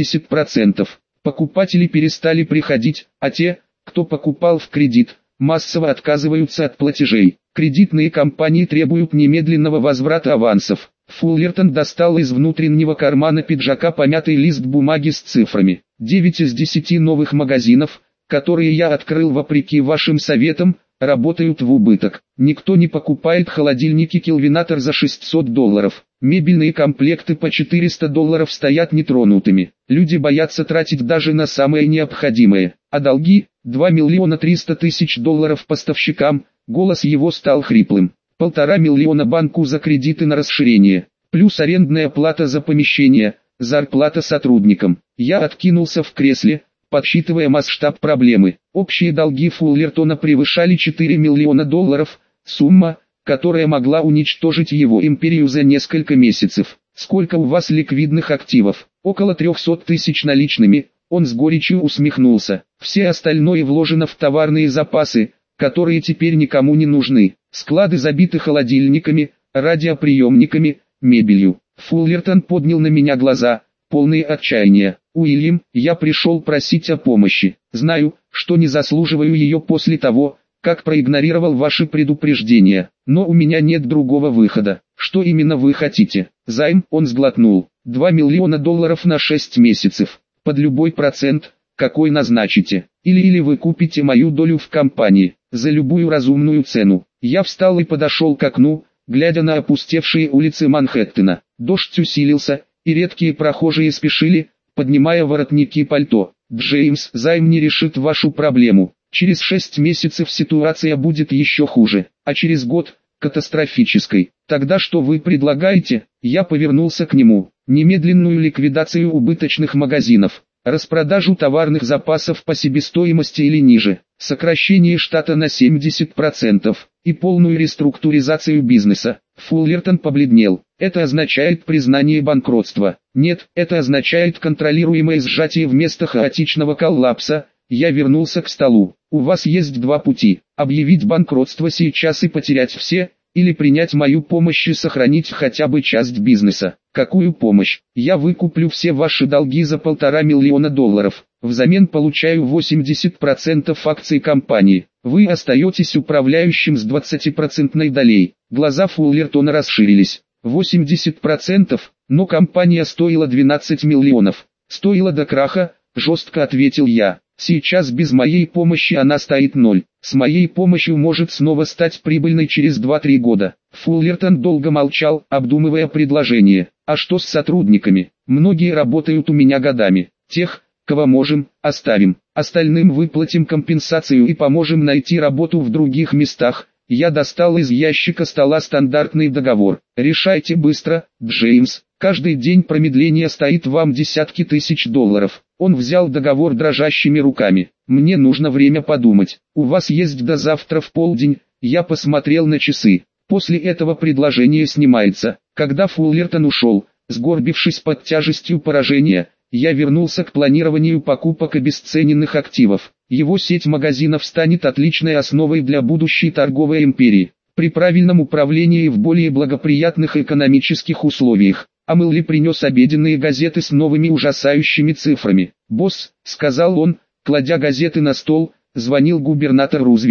80%. Покупатели перестали приходить, а те, кто покупал в кредит, массово отказываются от платежей. Кредитные компании требуют немедленного возврата авансов. Фуллертон достал из внутреннего кармана пиджака помятый лист бумаги с цифрами. 9 из 10 новых магазинов, которые я открыл вопреки вашим советам, работают в убыток. Никто не покупает холодильники Kelvinator за $600. Мебельные комплекты по $400 стоят нетронутыми. Люди боятся тратить даже на самое необходимое. А долги – $2 300 000 поставщикам. Голос его стал хриплым. 1,5 миллиона банку за кредиты на расширение. Плюс арендная плата за помещение, зарплата сотрудникам. Я откинулся в кресле, подсчитывая масштаб проблемы. Общие долги Фуллертона превышали $4 миллиона, сумма, которая могла уничтожить его империю за несколько месяцев. Сколько у вас ликвидных активов? Около 300 тысяч наличными. Он с горечью усмехнулся. Все остальное вложено в товарные запасы, которые теперь никому не нужны. Склады забиты холодильниками, радиоприемниками, мебелью. Фуллертон поднял на меня глаза, полные отчаяния. «Уильям, я пришел просить о помощи. Знаю, что не заслуживаю ее после того, как проигнорировал ваши предупреждения, но у меня нет другого выхода». «Что именно вы хотите?» «Займ», он сглотнул. $2 миллиона на 6 месяцев. Под любой процент, какой назначите. Или вы купите мою долю в компании, за любую разумную цену». Я встал и подошел к окну, глядя на опустевшие улицы Манхэттена. Дождь усилился, и редкие прохожие спешили, поднимая воротники пальто. «Джеймс, займ не решит вашу проблему. Через 6 месяцев ситуация будет еще хуже, а через год – катастрофической. Тогда что вы предлагаете?» Я повернулся к нему. Немедленную ликвидацию убыточных магазинов, распродажу товарных запасов по себестоимости или ниже, сокращение штата на 70% и полную реструктуризацию бизнеса. Фуллертон побледнел. «Это означает признание банкротства». «Нет, это означает контролируемое сжатие вместо хаотичного коллапса». Я вернулся к столу. «У вас есть 2 пути: объявить банкротство сейчас и потерять все, или принять мою помощь и сохранить хотя бы часть бизнеса». «Какую помощь?» «Я выкуплю все ваши долги за $1,5 миллиона. Взамен получаю 80% акций компании. Вы остаетесь управляющим с 20% долей». Глаза Фуллертона расширились. 80%, но компания стоила 12 миллионов. «Стоила до краха», жестко ответил я. «Сейчас без моей помощи она стоит 0. С моей помощью может снова стать прибыльной через 2-3 года». Фуллертон долго молчал, обдумывая предложение. «А что с сотрудниками? Многие работают у меня годами. Тех, кого можем, оставим. Остальным выплатим компенсацию и поможем найти работу в других местах». Я достал из ящика стола стандартный договор. «Решайте быстро, Джеймс. Каждый день промедления стоит вам десятки тысяч $. Он взял договор дрожащими руками. «Мне нужно время подумать. У вас есть до завтра в полдень». Я посмотрел на часы. После этого предложение снимается. Когда Фуллертон ушел, сгорбившись под тяжестью поражения, я вернулся к планированию покупок обесцененных активов. Его сеть магазинов станет отличной основой для будущей торговой империи. При правильном управлении в более благоприятных экономических условиях. А Мэлли принес обеденные газеты с новыми ужасающими цифрами. «Босс», — сказал он, кладя газеты на стол, — звонил губернатор Рузвельт.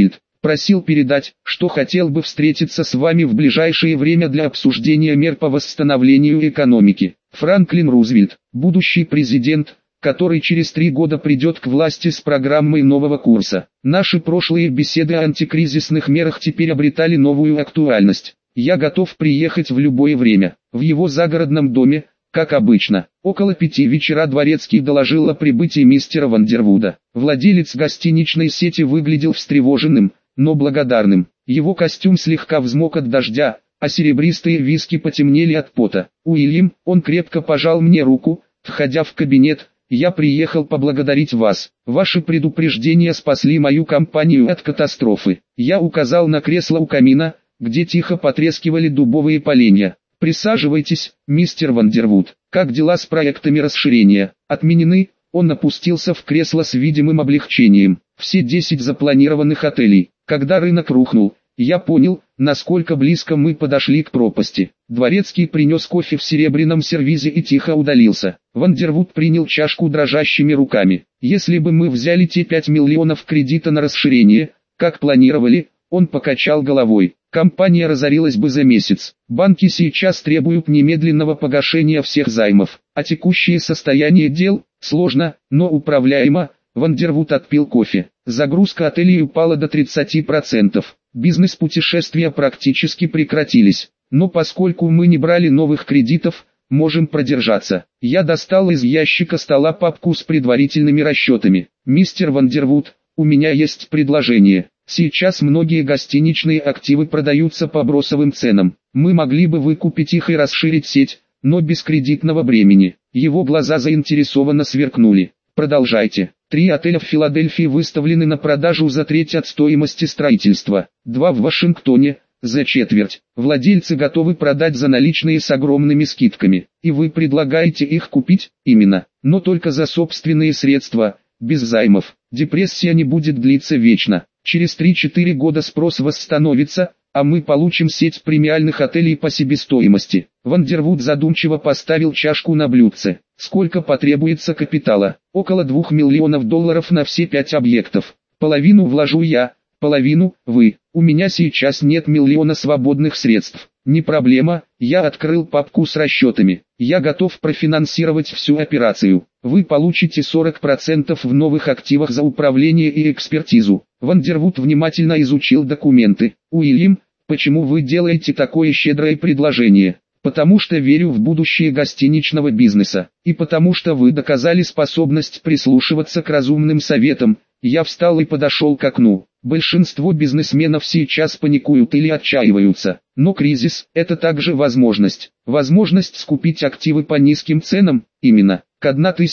Просил передать, что хотел бы встретиться с вами в ближайшее время для обсуждения мер по восстановлению экономики. Франклин Рузвельт, будущий президент, который через 3 года придет к власти с программой нового курса. Наши прошлые беседы о антикризисных мерах теперь обретали новую актуальность. Я готов приехать в любое время. В его загородном доме, как обычно, около 5 вечера дворецкий доложил о прибытии мистера Вандервуда. Владелец гостиничной сети выглядел встревоженным, но благодарным. Его костюм слегка взмок от дождя, а серебристые виски потемнели от пота. «Уильям», он крепко пожал мне руку, входя в кабинет, «я приехал поблагодарить вас. Ваши предупреждения спасли мою компанию от катастрофы». Я указал на кресло у камина, где тихо потрескивали дубовые поленья. «Присаживайтесь, мистер Вандервуд. Как дела с проектами расширения? Отменены?» Он опустился в кресло с видимым облегчением. «Все 10 запланированных отелей». Когда рынок рухнул, я понял, насколько близко мы подошли к пропасти. Дворецкий принес кофе в серебряном сервизе и тихо удалился. Вандервуд принял чашку дрожащими руками. «Если бы мы взяли те 5 миллионов кредита на расширение, как планировали», он покачал головой, «компания разорилась бы за месяц. Банки сейчас требуют немедленного погашения всех займов, а текущее состояние дел сложно, но управляемо». Вандервуд отпил кофе. Загрузка отелей упала до 30%. Бизнес-путешествия практически прекратились. Но поскольку мы не брали новых кредитов, можем продержаться. Я достал из ящика стола папку с предварительными расчетами. «Мистер Вандервуд, у меня есть предложение. Сейчас многие гостиничные активы продаются по бросовым ценам. Мы могли бы выкупить их и расширить сеть, но без кредитного бремени». Его глаза заинтересованно сверкнули. «Продолжайте». 3 отеля в Филадельфии выставлены на продажу за треть от стоимости строительства, 2 в Вашингтоне за четверть. Владельцы готовы продать за наличные с огромными скидками. И вы предлагаете их купить? Именно. Но только за собственные средства, без займов. Депрессия не будет длиться вечно. Через 3-4 года спрос восстановится, а мы получим сеть премиальных отелей по себестоимости. Вандервуд задумчиво поставил чашку на блюдце. «Сколько потребуется капитала?» «Около $2 миллионов на все 5 объектов. Половину вложу я, половину вы. У меня сейчас нет миллиона свободных средств». «Не проблема», я открыл папку с расчетами. «Я готов профинансировать всю операцию. Вы получите 40% в новых активах за управление и экспертизу». Вандервуд внимательно изучил документы. «Уильям, почему вы делаете такое щедрое предложение?» «Потому что верю в будущее гостиничного бизнеса, и потому что вы доказали способность прислушиваться к разумным советам». Я встал и подошел к окну. Большинство бизнесменов сейчас паникуют или отчаиваются, но кризис – это также возможность. Возможность скупить активы по низким ценам, именно. К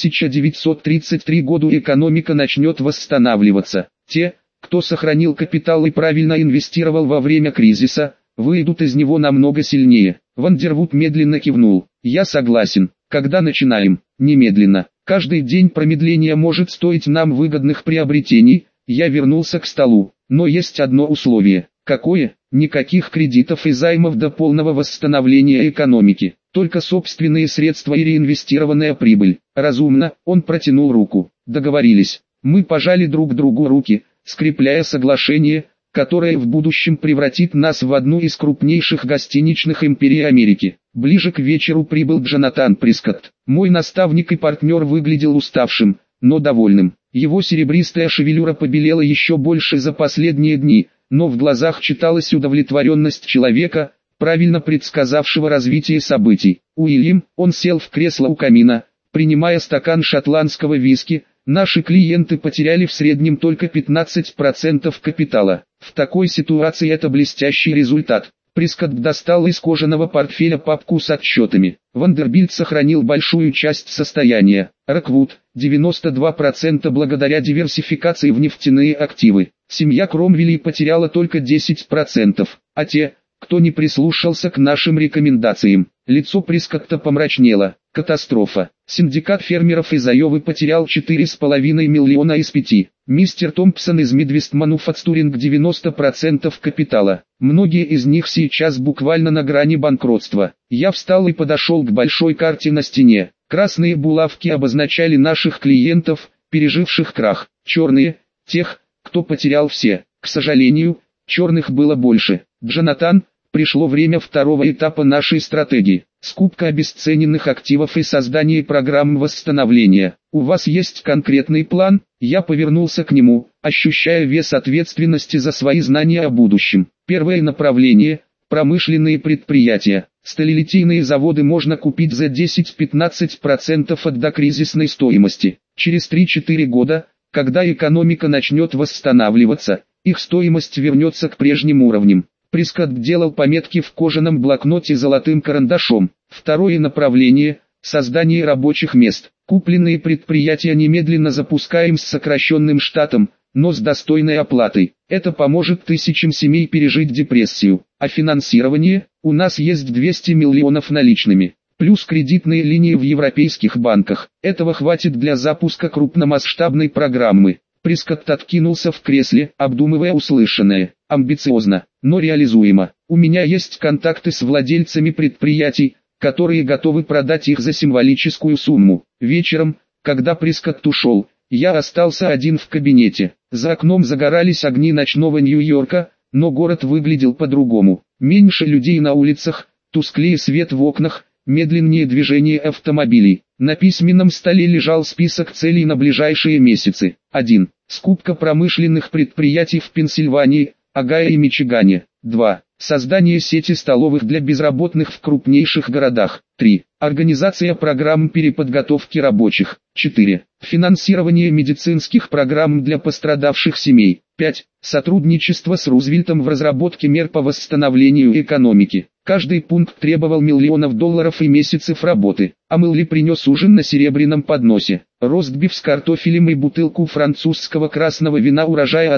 1933 году экономика начнет восстанавливаться. Те, кто сохранил капитал и правильно инвестировал во время кризиса, выйдут из него намного сильнее. Вандервуд медленно кивнул. «Я согласен. Когда начинаем?» «Немедленно. Каждый день промедления может стоить нам выгодных приобретений». Я вернулся к столу. «Но есть одно условие». «Какое?» «Никаких кредитов и займов до полного восстановления экономики. Только собственные средства и реинвестированная прибыль». «Разумно», он протянул руку. «Договорились». Мы пожали друг другу руки, скрепляя соглашение, которое в будущем превратит нас в одну из крупнейших гостиничных империй Америки. Ближе к вечеру прибыл Джонатан Прискотт. Мой наставник и партнер выглядел уставшим, но довольным. Его серебристая шевелюра побелела еще больше за последние дни, но в глазах читалась удовлетворенность человека, правильно предсказавшего развитие событий. «Уильям», он сел в кресло у камина, принимая стакан шотландского виски. «Наши клиенты потеряли в среднем только 15% капитала. В такой ситуации это блестящий результат». Прискотт достал из кожаного портфеля папку с отчетами. Вандербильт сохранил большую часть состояния. Роквуд – 92% благодаря диверсификации в нефтяные активы. Семья Кромвелей потеряла только 10%, а те, кто не прислушался к нашим рекомендациям. Лицо Прискотта помрачнело. Катастрофа. Синдикат фермеров из Айовы потерял 4,5 миллиона из 5. Мистер Томпсон из Midwest Manufacturing 90% капитала. Многие из них сейчас буквально на грани банкротства. Я встал и подошел к большой карте на стене. Красные булавки обозначали наших клиентов, переживших крах. Черные – тех, кто потерял все. К сожалению, черных было больше. Джонатан, пришло время второго этапа нашей стратегии. Скупка обесцененных активов и создание программ восстановления. У вас есть конкретный план? Я повернулся к нему, ощущая вес ответственности за свои знания о будущем. Первое направление – промышленные предприятия. Сталелитейные заводы можно купить за 10-15% от докризисной стоимости. Через 3-4 года, когда экономика начнет восстанавливаться, их стоимость вернется к прежним уровням. Прескотт делал пометки в кожаном блокноте золотым карандашом. Второе направление – создание рабочих мест. Купленные предприятия немедленно запускаем с сокращенным штатом, но с достойной оплатой. Это поможет тысячам семей пережить депрессию. А финансирование? У нас есть 200 миллионов наличными. Плюс кредитные линии в европейских банках. Этого хватит для запуска крупномасштабной программы. Прескотт откинулся в кресле, обдумывая услышанное. Амбициозно, но реализуемо. У меня есть контакты с владельцами предприятий, которые готовы продать их за символическую сумму. Вечером, когда Прескотт ушел, я остался один в кабинете. За окном загорались огни ночного Нью-Йорка, но город выглядел по-другому. Меньше людей на улицах, тусклее свет в окнах, медленнее движение автомобилей. На письменном столе лежал список целей на ближайшие месяцы. 1. Скупка промышленных предприятий в Пенсильвании, Огайо и Мичигане. 2. Создание сети столовых для безработных в крупнейших городах. 3. Организация программ переподготовки рабочих. 4. Финансирование медицинских программ для пострадавших семей. 5. Сотрудничество с Рузвельтом в разработке мер по восстановлению экономики. Каждый пункт требовал миллионов долларов и месяцев работы. А Мэлли принес ужин на серебряном подносе. Ростбиф с картофелем и бутылку французского красного вина урожая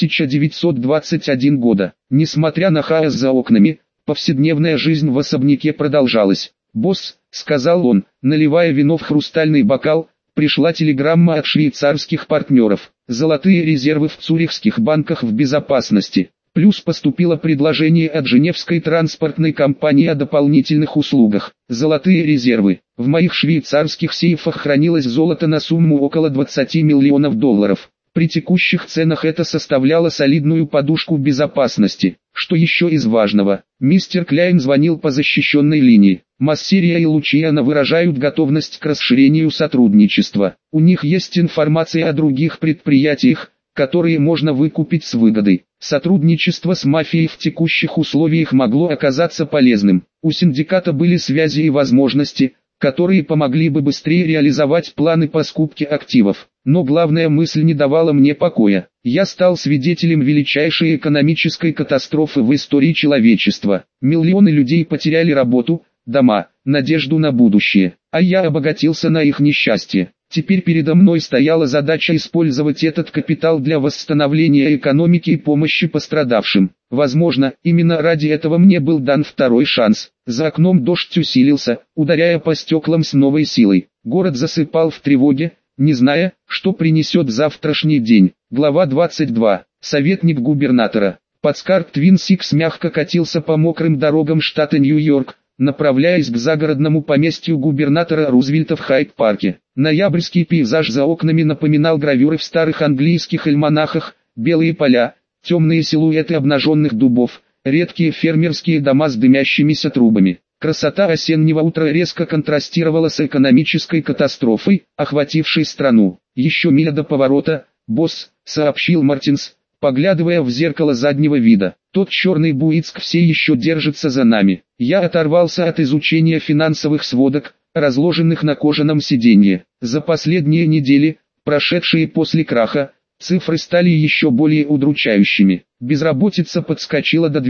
1921 года. Несмотря на хаос за окнами, повседневная жизнь в особняке продолжалась. «Босс», — сказал он, наливая вино в хрустальный бокал, — «пришла телеграмма от швейцарских партнеров. Золотые резервы в цюрихских банках в безопасности. Плюс поступило предложение от Женевской транспортной компании о дополнительных услугах. Золотые резервы. В моих швейцарских сейфах хранилось золото на сумму около 20 миллионов долларов. При текущих ценах это составляло солидную подушку безопасности. Что еще из важного? Мистер Кляйн звонил по защищенной линии. Массерия и Лучиано выражают готовность к расширению сотрудничества. У них есть информация о других предприятиях, которые можно выкупить с выгодой. Сотрудничество с мафией в текущих условиях могло оказаться полезным. У синдиката были связи и возможности, которые помогли бы быстрее реализовать планы по скупке активов. Но главная мысль не давала мне покоя. Я стал свидетелем величайшей экономической катастрофы в истории человечества. Миллионы людей потеряли работу, дома, надежду на будущее, а я обогатился на их несчастье. Теперь передо мной стояла задача использовать этот капитал для восстановления экономики и помощи пострадавшим. Возможно, именно ради этого мне был дан второй шанс. За окном дождь усилился, ударяя по стеклам с новой силой. Город засыпал в тревоге, не зная, что принесет завтрашний день. Глава 22. Советник губернатора. Плацкарт Твин Сикс мягко катился по мокрым дорогам штата Нью-Йорк, направляясь к загородному поместью губернатора Рузвельта в Хайд-парке. Ноябрьский пейзаж за окнами напоминал гравюры в старых английских альманахах, белые поля, темные силуэты обнаженных дубов, редкие фермерские дома с дымящимися трубами. Красота осеннего утра резко контрастировала с экономической катастрофой, охватившей страну. «Еще миля до поворота, босс», — сообщил Мартинс, поглядывая в зеркало заднего вида. «Тот черный Буицк все еще держится за нами». Я оторвался от изучения финансовых сводок, разложенных на кожаном сиденье. За последние недели, прошедшие после краха, цифры стали еще более удручающими. Безработица подскочила до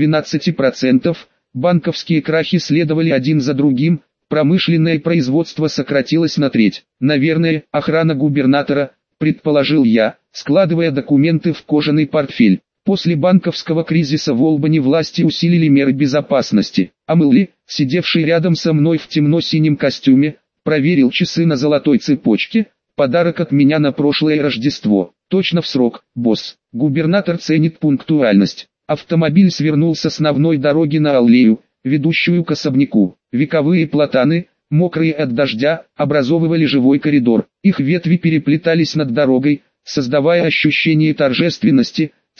12%, банковские крахи следовали один за другим, промышленное производство сократилось на треть. «Наверное, охрана губернатора», — предположил я, складывая документы в кожаный портфель. После банковского кризиса в Олбани власти усилили меры безопасности. А Мэлли, сидевший рядом со мной в темно-синем костюме, проверил часы на золотой цепочке, подарок от меня на прошлое Рождество. «Точно в срок, босс». Губернатор ценит пунктуальность. Автомобиль свернул с основной дороги на аллею, ведущую к особняку. Вековые платаны, мокрые от дождя, образовывали живой коридор. Их ветви переплетались над дорогой, создавая ощущение торжественности,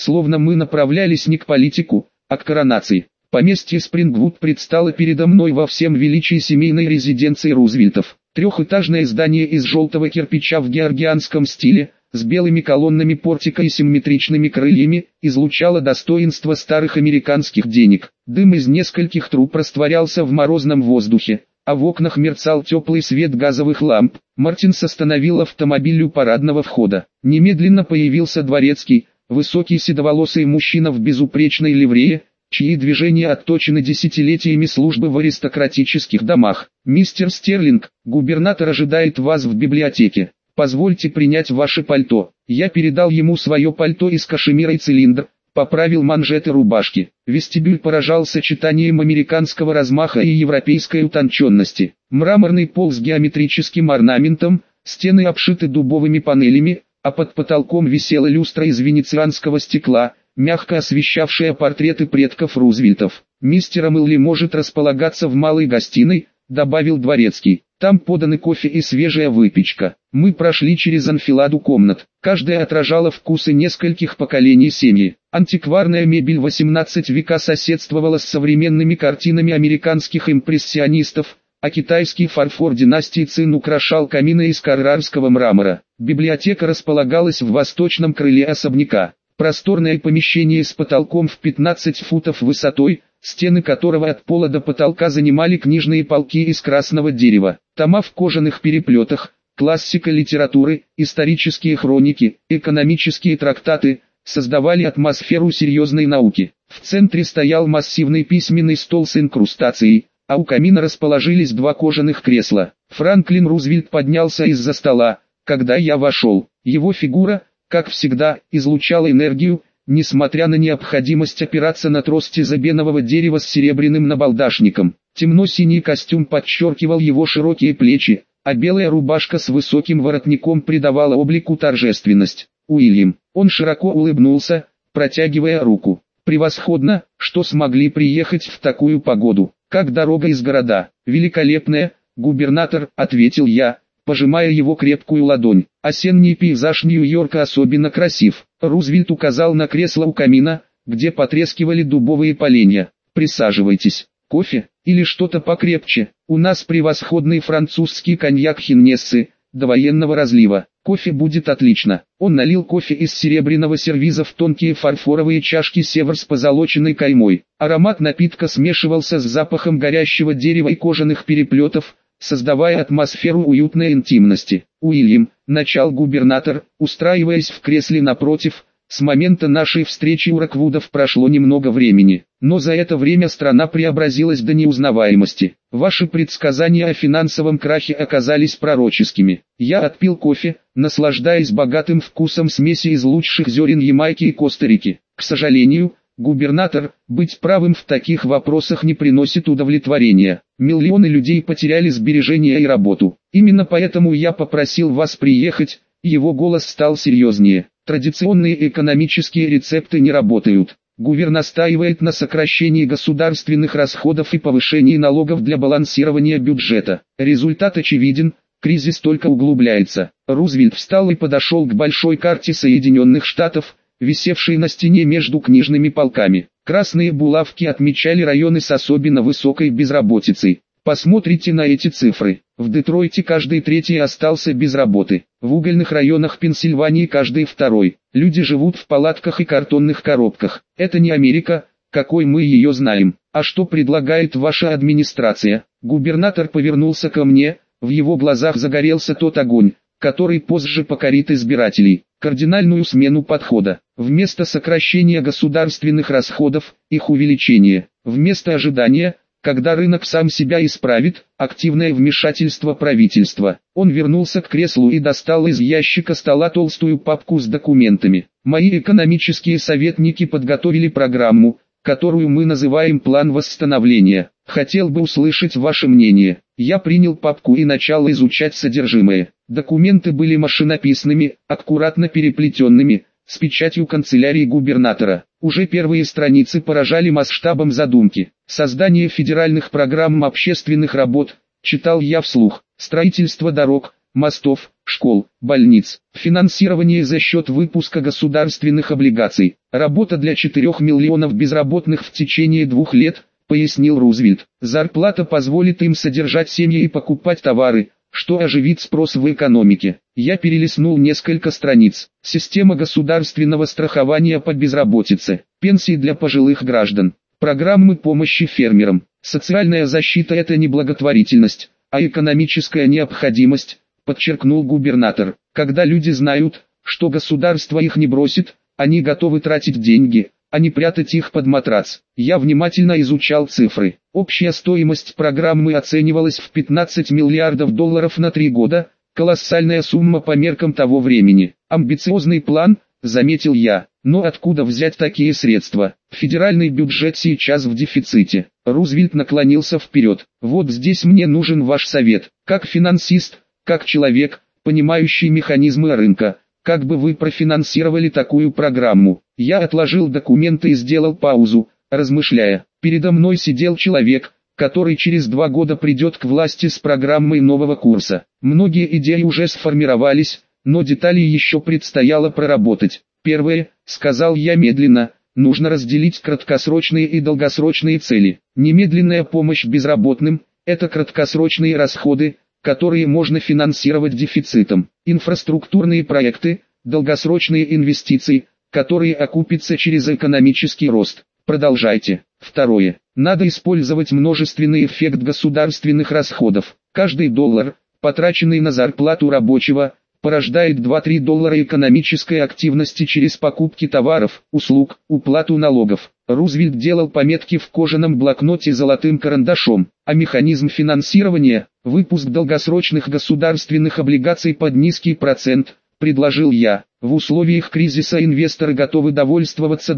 словно мы направлялись не к политику, а к коронации. Поместье Спрингвуд предстало передо мной во всем величии семейной резиденции Рузвельтов. Трехэтажное здание из желтого кирпича в георгианском стиле, с белыми колоннами портика и симметричными крыльями, излучало достоинство старых американских денег. Дым из нескольких труб растворялся в морозном воздухе, а в окнах мерцал теплый свет газовых ламп. Мартинс остановил автомобиль у парадного входа. Немедленно появился дворецкий, высокий седоволосый мужчина в безупречной ливрее, чьи движения отточены десятилетиями службы в аристократических домах. «Мистер Стерлинг, губернатор ожидает вас в библиотеке. Позвольте принять ваше пальто». Я передал ему свое пальто из кашемира и цилиндр, поправил манжеты рубашки. Вестибюль поражал сочетанием американского размаха и европейской утонченности. Мраморный пол с геометрическим орнаментом, стены обшиты дубовыми панелями, а под потолком висела люстра из венецианского стекла, мягко освещавшая портреты предков Рузвельтов. «Мистер Милли может располагаться в малой гостиной», — добавил дворецкий. «Там поданы кофе и свежая выпечка». Мы прошли через анфиладу комнат. Каждая отражала вкусы нескольких поколений семьи. Антикварная мебель 18 века соседствовала с современными картинами американских импрессионистов, а китайский фарфор династии Цин украшал камины из каррарского мрамора. Библиотека располагалась в восточном крыле особняка. Просторное помещение с потолком в 15 футов высотой, стены которого от пола до потолка занимали книжные полки из красного дерева. Тома в кожаных переплетах, классика литературы, исторические хроники, экономические трактаты, создавали атмосферу серьезной науки. В центре стоял массивный письменный стол с инкрустацией, а у камина расположились два кожаных кресла. Франклин Рузвельт поднялся из-за стола, когда я вошел. Его фигура, как всегда, излучала энергию, несмотря на необходимость опираться на трость из эбенового дерева с серебряным набалдашником. Темно-синий костюм подчеркивал его широкие плечи, а белая рубашка с высоким воротником придавала облику торжественность. «Уильям». Он широко улыбнулся, протягивая руку. «Превосходно, что смогли приехать в такую погоду. Как дорога из города?» «Великолепная, губернатор», — ответил я, пожимая его крепкую ладонь. «Осенний пейзаж Нью-Йорка особенно красив». Рузвельт указал на кресло у камина, где потрескивали дубовые поленья. «Присаживайтесь. Кофе? Или что-то покрепче? У нас превосходный французский коньяк Хеннесси, до военного разлива. Кофе будет отлично». Он налил кофе из серебряного сервиза в тонкие фарфоровые чашки «Север» с позолоченной каймой. Аромат напитка смешивался с запахом горящего дерева и кожаных переплетов, создавая атмосферу уютной интимности. «Уильям», — начал губернатор, устраиваясь в кресле напротив, — «с момента нашей встречи у Роквудов прошло немного времени, но за это время страна преобразилась до неузнаваемости. Ваши предсказания о финансовом крахе оказались пророческими». Я отпил кофе, наслаждаясь богатым вкусом смеси из лучших зерен Ямайки и Коста-Рики. «К сожалению, губернатор, быть правым в таких вопросах не приносит удовлетворения. Миллионы людей потеряли сбережения и работу. Именно поэтому я попросил вас приехать». Его голос стал серьезнее. «Традиционные экономические рецепты не работают. Гуверн настаивает на сокращении государственных расходов и повышении налогов для балансирования бюджета. Результат очевиден, кризис только углубляется». Рузвельт встал и подошел к большой карте Соединенных Штатов, висевшей на стене между книжными полками. Красные булавки отмечали районы с особенно высокой безработицей. «Посмотрите на эти цифры. В Детройте каждый третий остался без работы. В угольных районах Пенсильвании каждый второй. Люди живут в палатках и картонных коробках. Это не Америка, какой мы ее знаем. А что предлагает ваша администрация?» Губернатор повернулся ко мне, в его глазах загорелся тот огонь, который позже покорит избирателей. «Кардинальную смену подхода. Вместо сокращения государственных расходов, их увеличение. Вместо ожидания, когда рынок сам себя исправит, активное вмешательство правительства». Он вернулся к креслу и достал из ящика стола толстую папку с документами. «Мои экономические советники подготовили программу, которую мы называем «План восстановления». Хотел бы услышать ваше мнение». Я принял папку и начал изучать содержимое. Документы были машинописными, аккуратно переплетенными, с печатью канцелярии губернатора. Уже первые страницы поражали масштабом задумки. «Создание федеральных программ общественных работ», читал я вслух. «Строительство дорог, мостов, школ, больниц. Финансирование за счет выпуска государственных облигаций. Работа для 4 миллионов безработных в течение 2 лет, пояснил Рузвельт. Зарплата позволит им содержать семьи и покупать товары, что оживит спрос в экономике. Я перелистнул несколько страниц. Система государственного страхования по безработице, пенсии для пожилых граждан, программы помощи фермерам. Социальная защита – это не благотворительность, а экономическая необходимость, подчеркнул губернатор. Когда люди знают, что государство их не бросит, они готовы тратить деньги, а не прятать их под матрац. Я внимательно изучал цифры. Общая стоимость программы оценивалась в $15 миллиардов на 3 года, колоссальная сумма по меркам того времени. Амбициозный план, заметил я, но откуда взять такие средства? Федеральный бюджет сейчас в дефиците. Рузвельт наклонился вперед. Вот здесь мне нужен ваш совет, как финансист, как человек, понимающий механизмы рынка. Как бы вы профинансировали такую программу? Я отложил документы и сделал паузу, размышляя. Передо мной сидел человек, который через 2 года придет к власти с программой нового курса. Многие идеи уже сформировались, но детали еще предстояло проработать. Первое, сказал я медленно, нужно разделить краткосрочные и долгосрочные цели. Немедленная помощь безработным – это краткосрочные расходы, которые можно финансировать дефицитом. Инфраструктурные проекты, долгосрочные инвестиции, которые окупятся через экономический рост. Продолжайте. Второе. Надо использовать множественный эффект государственных расходов. Каждый доллар, потраченный на зарплату рабочего, порождает 2-3 доллара экономической активности через покупки товаров, услуг, уплату налогов. Рузвельт делал пометки в кожаном блокноте золотым карандашом, а механизм финансирования – выпуск долгосрочных государственных облигаций под низкий процент, предложил я. В условиях кризиса инвесторы готовы довольствоваться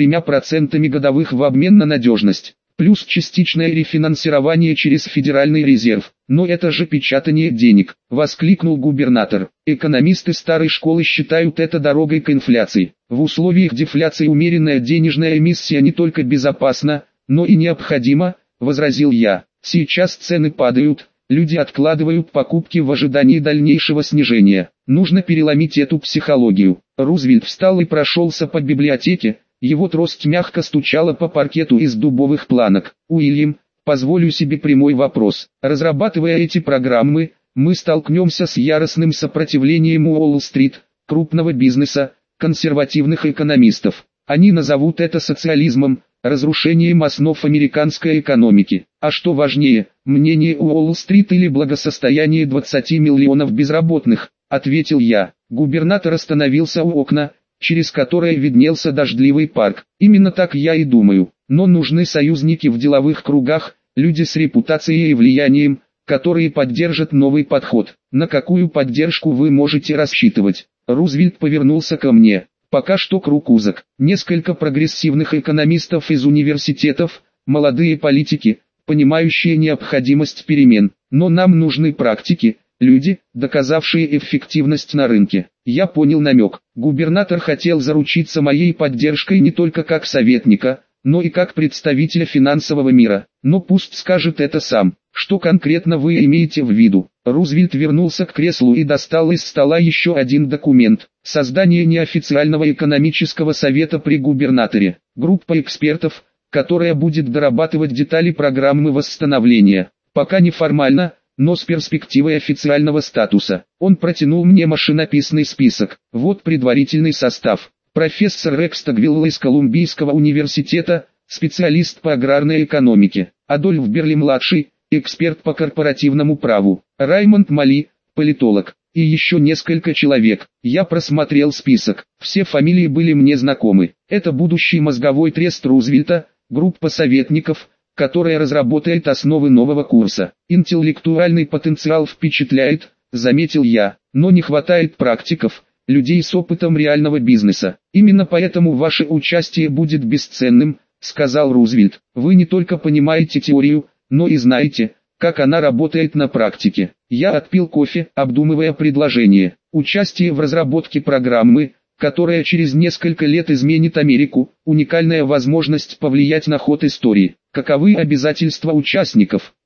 2-3% годовых в обмен на надежность, плюс частичное рефинансирование через Федеральный резерв. Но это же печатание денег, воскликнул губернатор. Экономисты старой школы считают это дорогой к инфляции. В условиях дефляции умеренная денежная эмиссия не только безопасна, но и необходима, возразил я. Сейчас цены падают, люди откладывают покупки в ожидании дальнейшего снижения. Нужно переломить эту психологию. Рузвельт встал и прошелся по библиотеке, его трость мягко стучала по паркету из дубовых планок. Уильям, позволю себе прямой вопрос. Разрабатывая эти программы, мы столкнемся с яростным сопротивлением Уолл-стрит, крупного бизнеса, консервативных экономистов. Они назовут это социализмом, разрушением основ американской экономики. А что важнее, мнение Уолл-стрит или благосостояние 20 миллионов безработных, ответил я. Губернатор остановился у окна, через которое виднелся дождливый парк. Именно так я и думаю. Но нужны союзники в деловых кругах, люди с репутацией и влиянием, которые поддержат новый подход. На какую поддержку вы можете рассчитывать? Рузвельт повернулся ко мне. Пока что круг узок. Несколько прогрессивных экономистов из университетов, молодые политики, понимающие необходимость перемен. Но нам нужны практики, люди, доказавшие эффективность на рынке. Я понял намек. Губернатор хотел заручиться моей поддержкой не только как советника, но и как представителя финансового мира. Но пусть скажет это сам. Что конкретно вы имеете в виду? Рузвельт вернулся к креслу и достал из стола еще один документ. Создание неофициального экономического совета при губернаторе. Группа экспертов, которая будет дорабатывать детали программы восстановления. Пока неформально, но с перспективой официального статуса. Он протянул мне машинописный список. Вот предварительный состав. Профессор Рекс Тагвилл из Колумбийского университета, специалист по аграрной экономике. Адольф Берли-младший, эксперт по корпоративному праву. Раймонд Мали, политолог. И еще несколько человек. Я просмотрел список. Все фамилии были мне знакомы. Это будущий мозговой трест Рузвельта, группа советников, которая разработает основы нового курса. Интеллектуальный потенциал впечатляет, заметил я, но не хватает практиков, людей с опытом реального бизнеса. Именно поэтому ваше участие будет бесценным, сказал Рузвельт. Вы не только понимаете теорию, но и знаете, как она работает на практике. Я отпил кофе, обдумывая предложение. Участие в разработке программы, которая через несколько лет изменит Америку, уникальная возможность повлиять на ход истории. Каковы обязательства участников?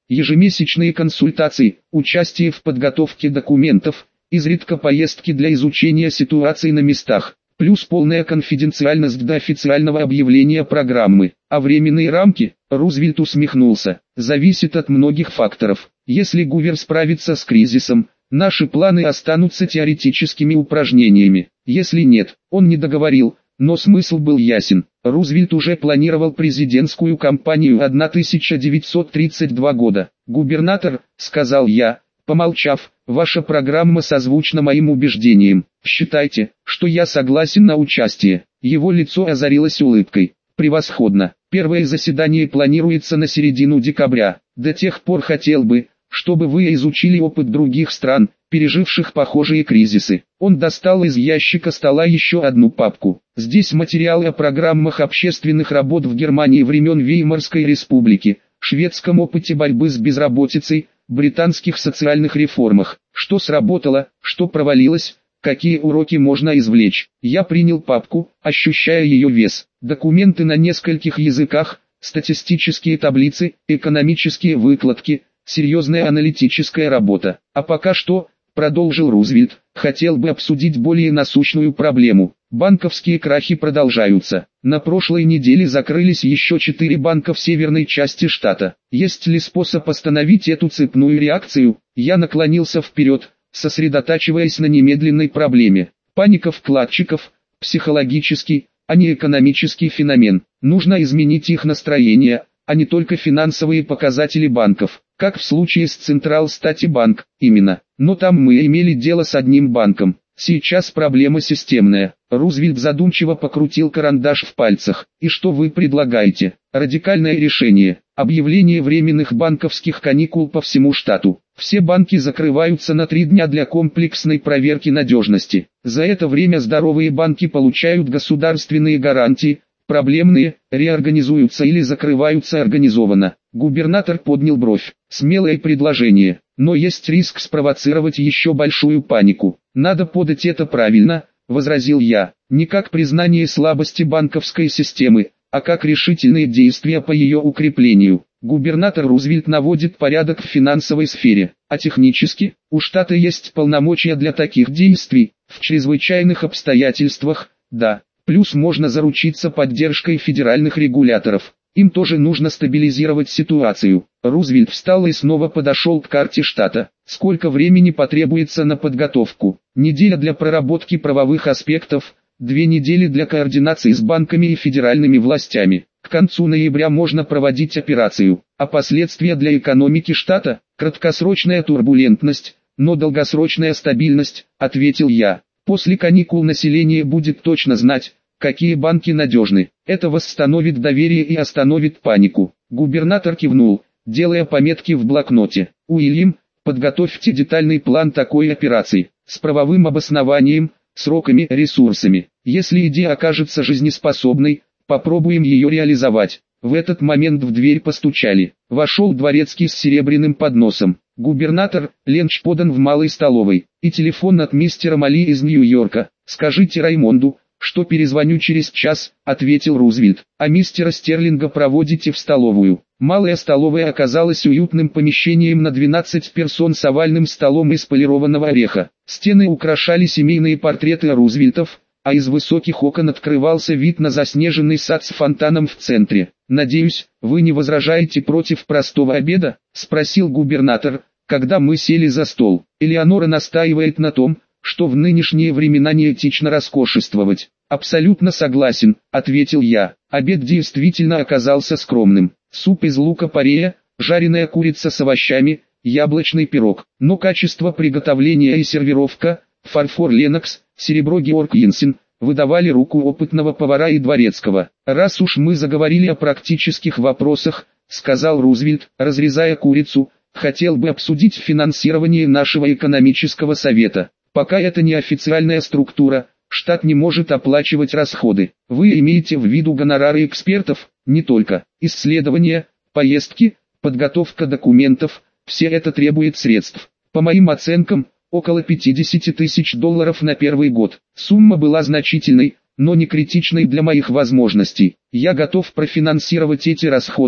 ежемесячные консультации, участие в подготовке документов, изредка поездки для изучения ситуации на местах, плюс полная конфиденциальность до официального объявления программы. А временные рамки, Рузвельт усмехнулся, зависит от многих факторов. Если Гувер справится с кризисом, наши планы останутся теоретическими упражнениями. Если нет, он не договорил, но смысл был ясен. Рузвельт уже планировал президентскую кампанию 1932 года. «Губернатор», — сказал я, помолчав, — «ваша программа созвучна моим убеждениям. Считайте, что я согласен на участие». Его лицо озарилось улыбкой. «Превосходно. Первое заседание планируется на середину декабря. До тех пор хотел бы, чтобы вы изучили опыт других стран, переживших похожие кризисы». Он достал из ящика стола еще одну папку. Здесь материалы о программах общественных работ в Германии времен Веймарской республики, шведском опыте борьбы с безработицей, британских социальных реформах. Что сработало, что провалилось, какие уроки можно извлечь. Я принял папку, ощущая ее вес. Документы на нескольких языках, статистические таблицы, экономические выкладки, серьезная аналитическая работа. А пока что, продолжил Рузвельт, хотел бы обсудить более насущную проблему. Банковские крахи продолжаются. На прошлой неделе закрылись еще 4 банка в северной части штата. Есть ли способ остановить эту цепную реакцию? Я наклонился вперед, сосредотачиваясь на немедленной проблеме. Паника вкладчиков, психологический, а не экономический феномен. Нужно изменить их настроение, а не только финансовые показатели банков, как в случае с Central State Bank, именно. Но там мы имели дело с одним банком. Сейчас проблема системная. Рузвельт задумчиво покрутил карандаш в пальцах. И что вы предлагаете? Радикальное решение. Объявление временных банковских каникул по всему штату. Все банки закрываются на 3 дня для комплексной проверки надежности. За это время здоровые банки получают государственные гарантии, проблемные реорганизуются или закрываются организованно. Губернатор поднял бровь. Смелое предложение, но есть риск спровоцировать еще большую панику. Надо подать это правильно, возразил я, не как признание слабости банковской системы, а как решительные действия по ее укреплению. Губернатор Рузвельт наводит порядок в финансовой сфере, а технически, у штата есть полномочия для таких действий, в чрезвычайных обстоятельствах, да. Плюс можно заручиться поддержкой федеральных регуляторов. Им тоже нужно стабилизировать ситуацию. Рузвельт встал и снова подошел к карте штата. Сколько времени потребуется на подготовку? Неделя для проработки правовых аспектов, 2 недели для координации с банками и федеральными властями. К концу ноября можно проводить операцию. А последствия для экономики штата? Краткосрочная турбулентность, но долгосрочная стабильность, ответил я. После каникул население будет точно знать, какие банки надежны. Это восстановит доверие и остановит панику. Губернатор кивнул, делая пометки в блокноте. Уильям, подготовьте детальный план такой операции, с правовым обоснованием, сроками, ресурсами. Если идея окажется жизнеспособной, попробуем ее реализовать. В этот момент в дверь постучали. Вошел дворецкий с серебряным подносом. «Губернатор, ленч подан в малой столовой, и телефон от мистера Мали из Нью-Йорка. Скажите Раймонду, что перезвоню через час», — ответил Рузвельт. «А мистера Стерлинга проводите в столовую». Малая столовая оказалась уютным помещением на 12 персон с овальным столом из полированного ореха. Стены украшали семейные портреты Рузвельтов, а из высоких окон открывался вид на заснеженный сад с фонтаном в центре. «Надеюсь, вы не возражаете против простого обеда?» — спросил губернатор, когда мы сели за стол. «Элеонора настаивает на том, что в нынешние времена неэтично роскошествовать». «Абсолютно согласен», — ответил я. Обед действительно оказался скромным. Суп из лука-порея, жареная курица с овощами, яблочный пирог. Но качество приготовления и сервировка, фарфор Ленокс, серебро Георг Янсен, выдавали руку опытного повара и дворецкого. «Раз уж мы заговорили о практических вопросах», — сказал Рузвельт, разрезая курицу, — «хотел бы обсудить финансирование нашего экономического совета. Пока это не официальная структура, штат не может оплачивать расходы. Вы имеете в виду гонорары экспертов?» «Не только. Исследования, поездки, подготовка документов, все это требует средств. По моим оценкам, около $50 тысяч на первый год. Сумма была значительной, но не критичной для моих возможностей. Я готов профинансировать эти расходы», —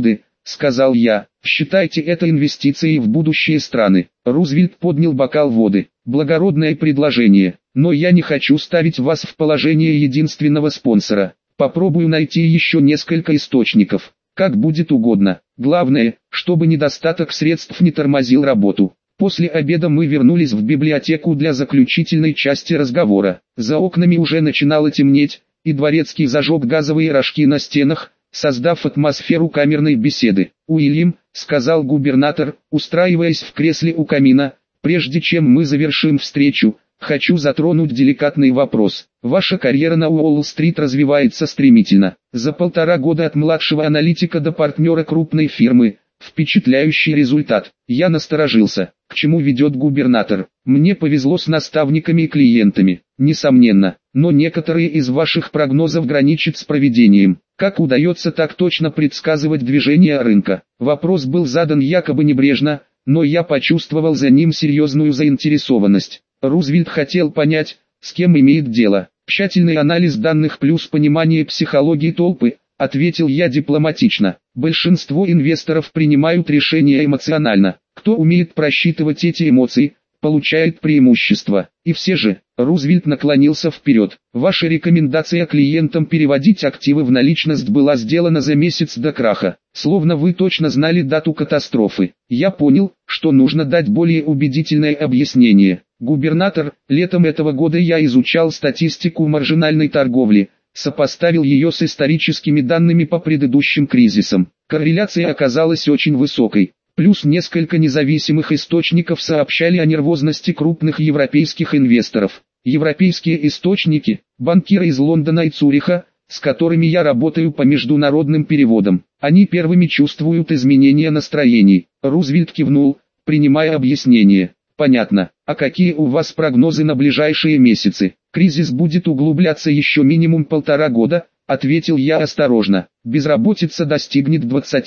сказал я. Считайте это инвестицией в будущее страны. Рузвельт поднял бокал воды. Благородное предложение, но я не хочу ставить вас в положение единственного спонсора. Попробую найти еще несколько источников. Как будет угодно. Главное, чтобы недостаток средств не тормозил работу. После обеда мы вернулись в библиотеку для заключительной части разговора. За окнами уже начинало темнеть, и Дворецкий зажег газовые рожки на стенах, создав атмосферу камерной беседы. «Уильям», — сказал губернатор, устраиваясь в кресле у камина, — «прежде чем мы завершим встречу, хочу затронуть деликатный вопрос. Ваша карьера на Уолл-стрит развивается стремительно. За 1,5 года от младшего аналитика до партнера крупной фирмы. Впечатляющий результат. Я насторожился. К чему ведет губернатор? Мне повезло с наставниками и клиентами, несомненно, но некоторые из ваших прогнозов граничат с провидением. Как удается так точно предсказывать движение рынка? Вопрос был задан якобы небрежно, но я почувствовал за ним серьезную заинтересованность. Рузвельт хотел понять, с кем имеет дело. Тщательный анализ данных плюс понимание психологии толпы, ответил я дипломатично. Большинство инвесторов принимают решения эмоционально. Кто умеет просчитывать эти эмоции, получает преимущество. И все же, Рузвельт наклонился вперед. Ваша рекомендация клиентам переводить активы в наличность была сделана за месяц до краха. Словно вы точно знали дату катастрофы. Я понял, что нужно дать более убедительное объяснение. Губернатор, летом этого года я изучал статистику маржинальной торговли, сопоставил ее с историческими данными по предыдущим кризисам. Корреляция оказалась очень высокой. Плюс несколько независимых источников сообщали о нервозности крупных европейских инвесторов. Европейские источники, банкиры из Лондона и Цюриха, с которыми я работаю по международным переводам. Они первыми чувствуют изменения настроений. Рузвельт кивнул, принимая объяснение. Понятно. А какие у вас прогнозы на ближайшие месяцы? Кризис будет углубляться еще минимум 1,5 года, ответил я осторожно. Безработица достигнет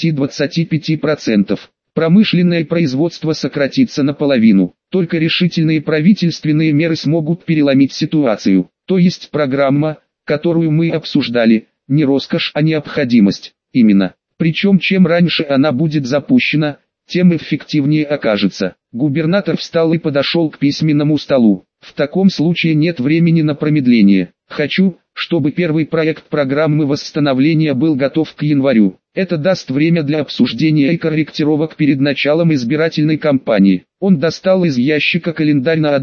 20-25%. Промышленное производство сократится наполовину. Только решительные правительственные меры смогут переломить ситуацию. То есть программа, которую мы обсуждали, не роскошь, а необходимость. Именно. Причем чем раньше она будет запущена, тем эффективнее окажется. Губернатор встал и подошел к письменному столу. В таком случае нет времени на промедление. Хочу, чтобы первый проект программы восстановления был готов к январю. Это даст время для обсуждения и корректировок перед началом избирательной кампании. Он достал из ящика календарь на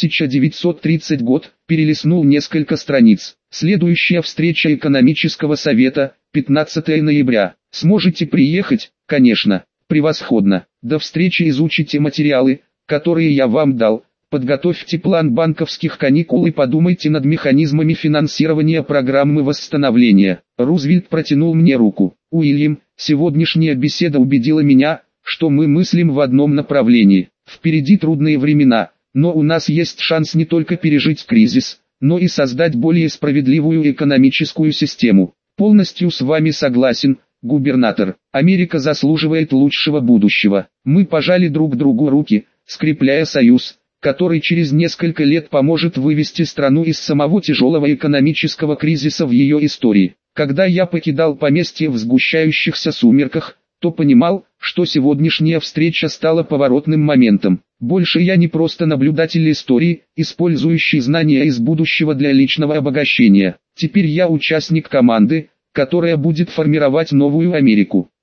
1930 год, перелистнул несколько страниц. Следующая встреча экономического совета, 15 ноября. Сможете приехать? Конечно. Превосходно. До встречи изучите материалы, которые я вам дал. Подготовьте план банковских каникул и подумайте над механизмами финансирования программы восстановления. Рузвельт протянул мне руку. Уильям, сегодняшняя беседа убедила меня, что мы мыслим в одном направлении. Впереди трудные времена, но у нас есть шанс не только пережить кризис, но и создать более справедливую экономическую систему. Полностью с вами согласен, губернатор. Америка заслуживает лучшего будущего. Мы пожали друг другу руки, скрепляя союз, который через несколько лет поможет вывести страну из самого тяжелого экономического кризиса в ее истории. Когда я покидал поместье в сгущающихся сумерках, то понимал, что сегодняшняя встреча стала поворотным моментом. Больше я не просто наблюдатель истории, использующий знания из будущего для личного обогащения. Теперь я участник команды, которая будет формировать новую Америку.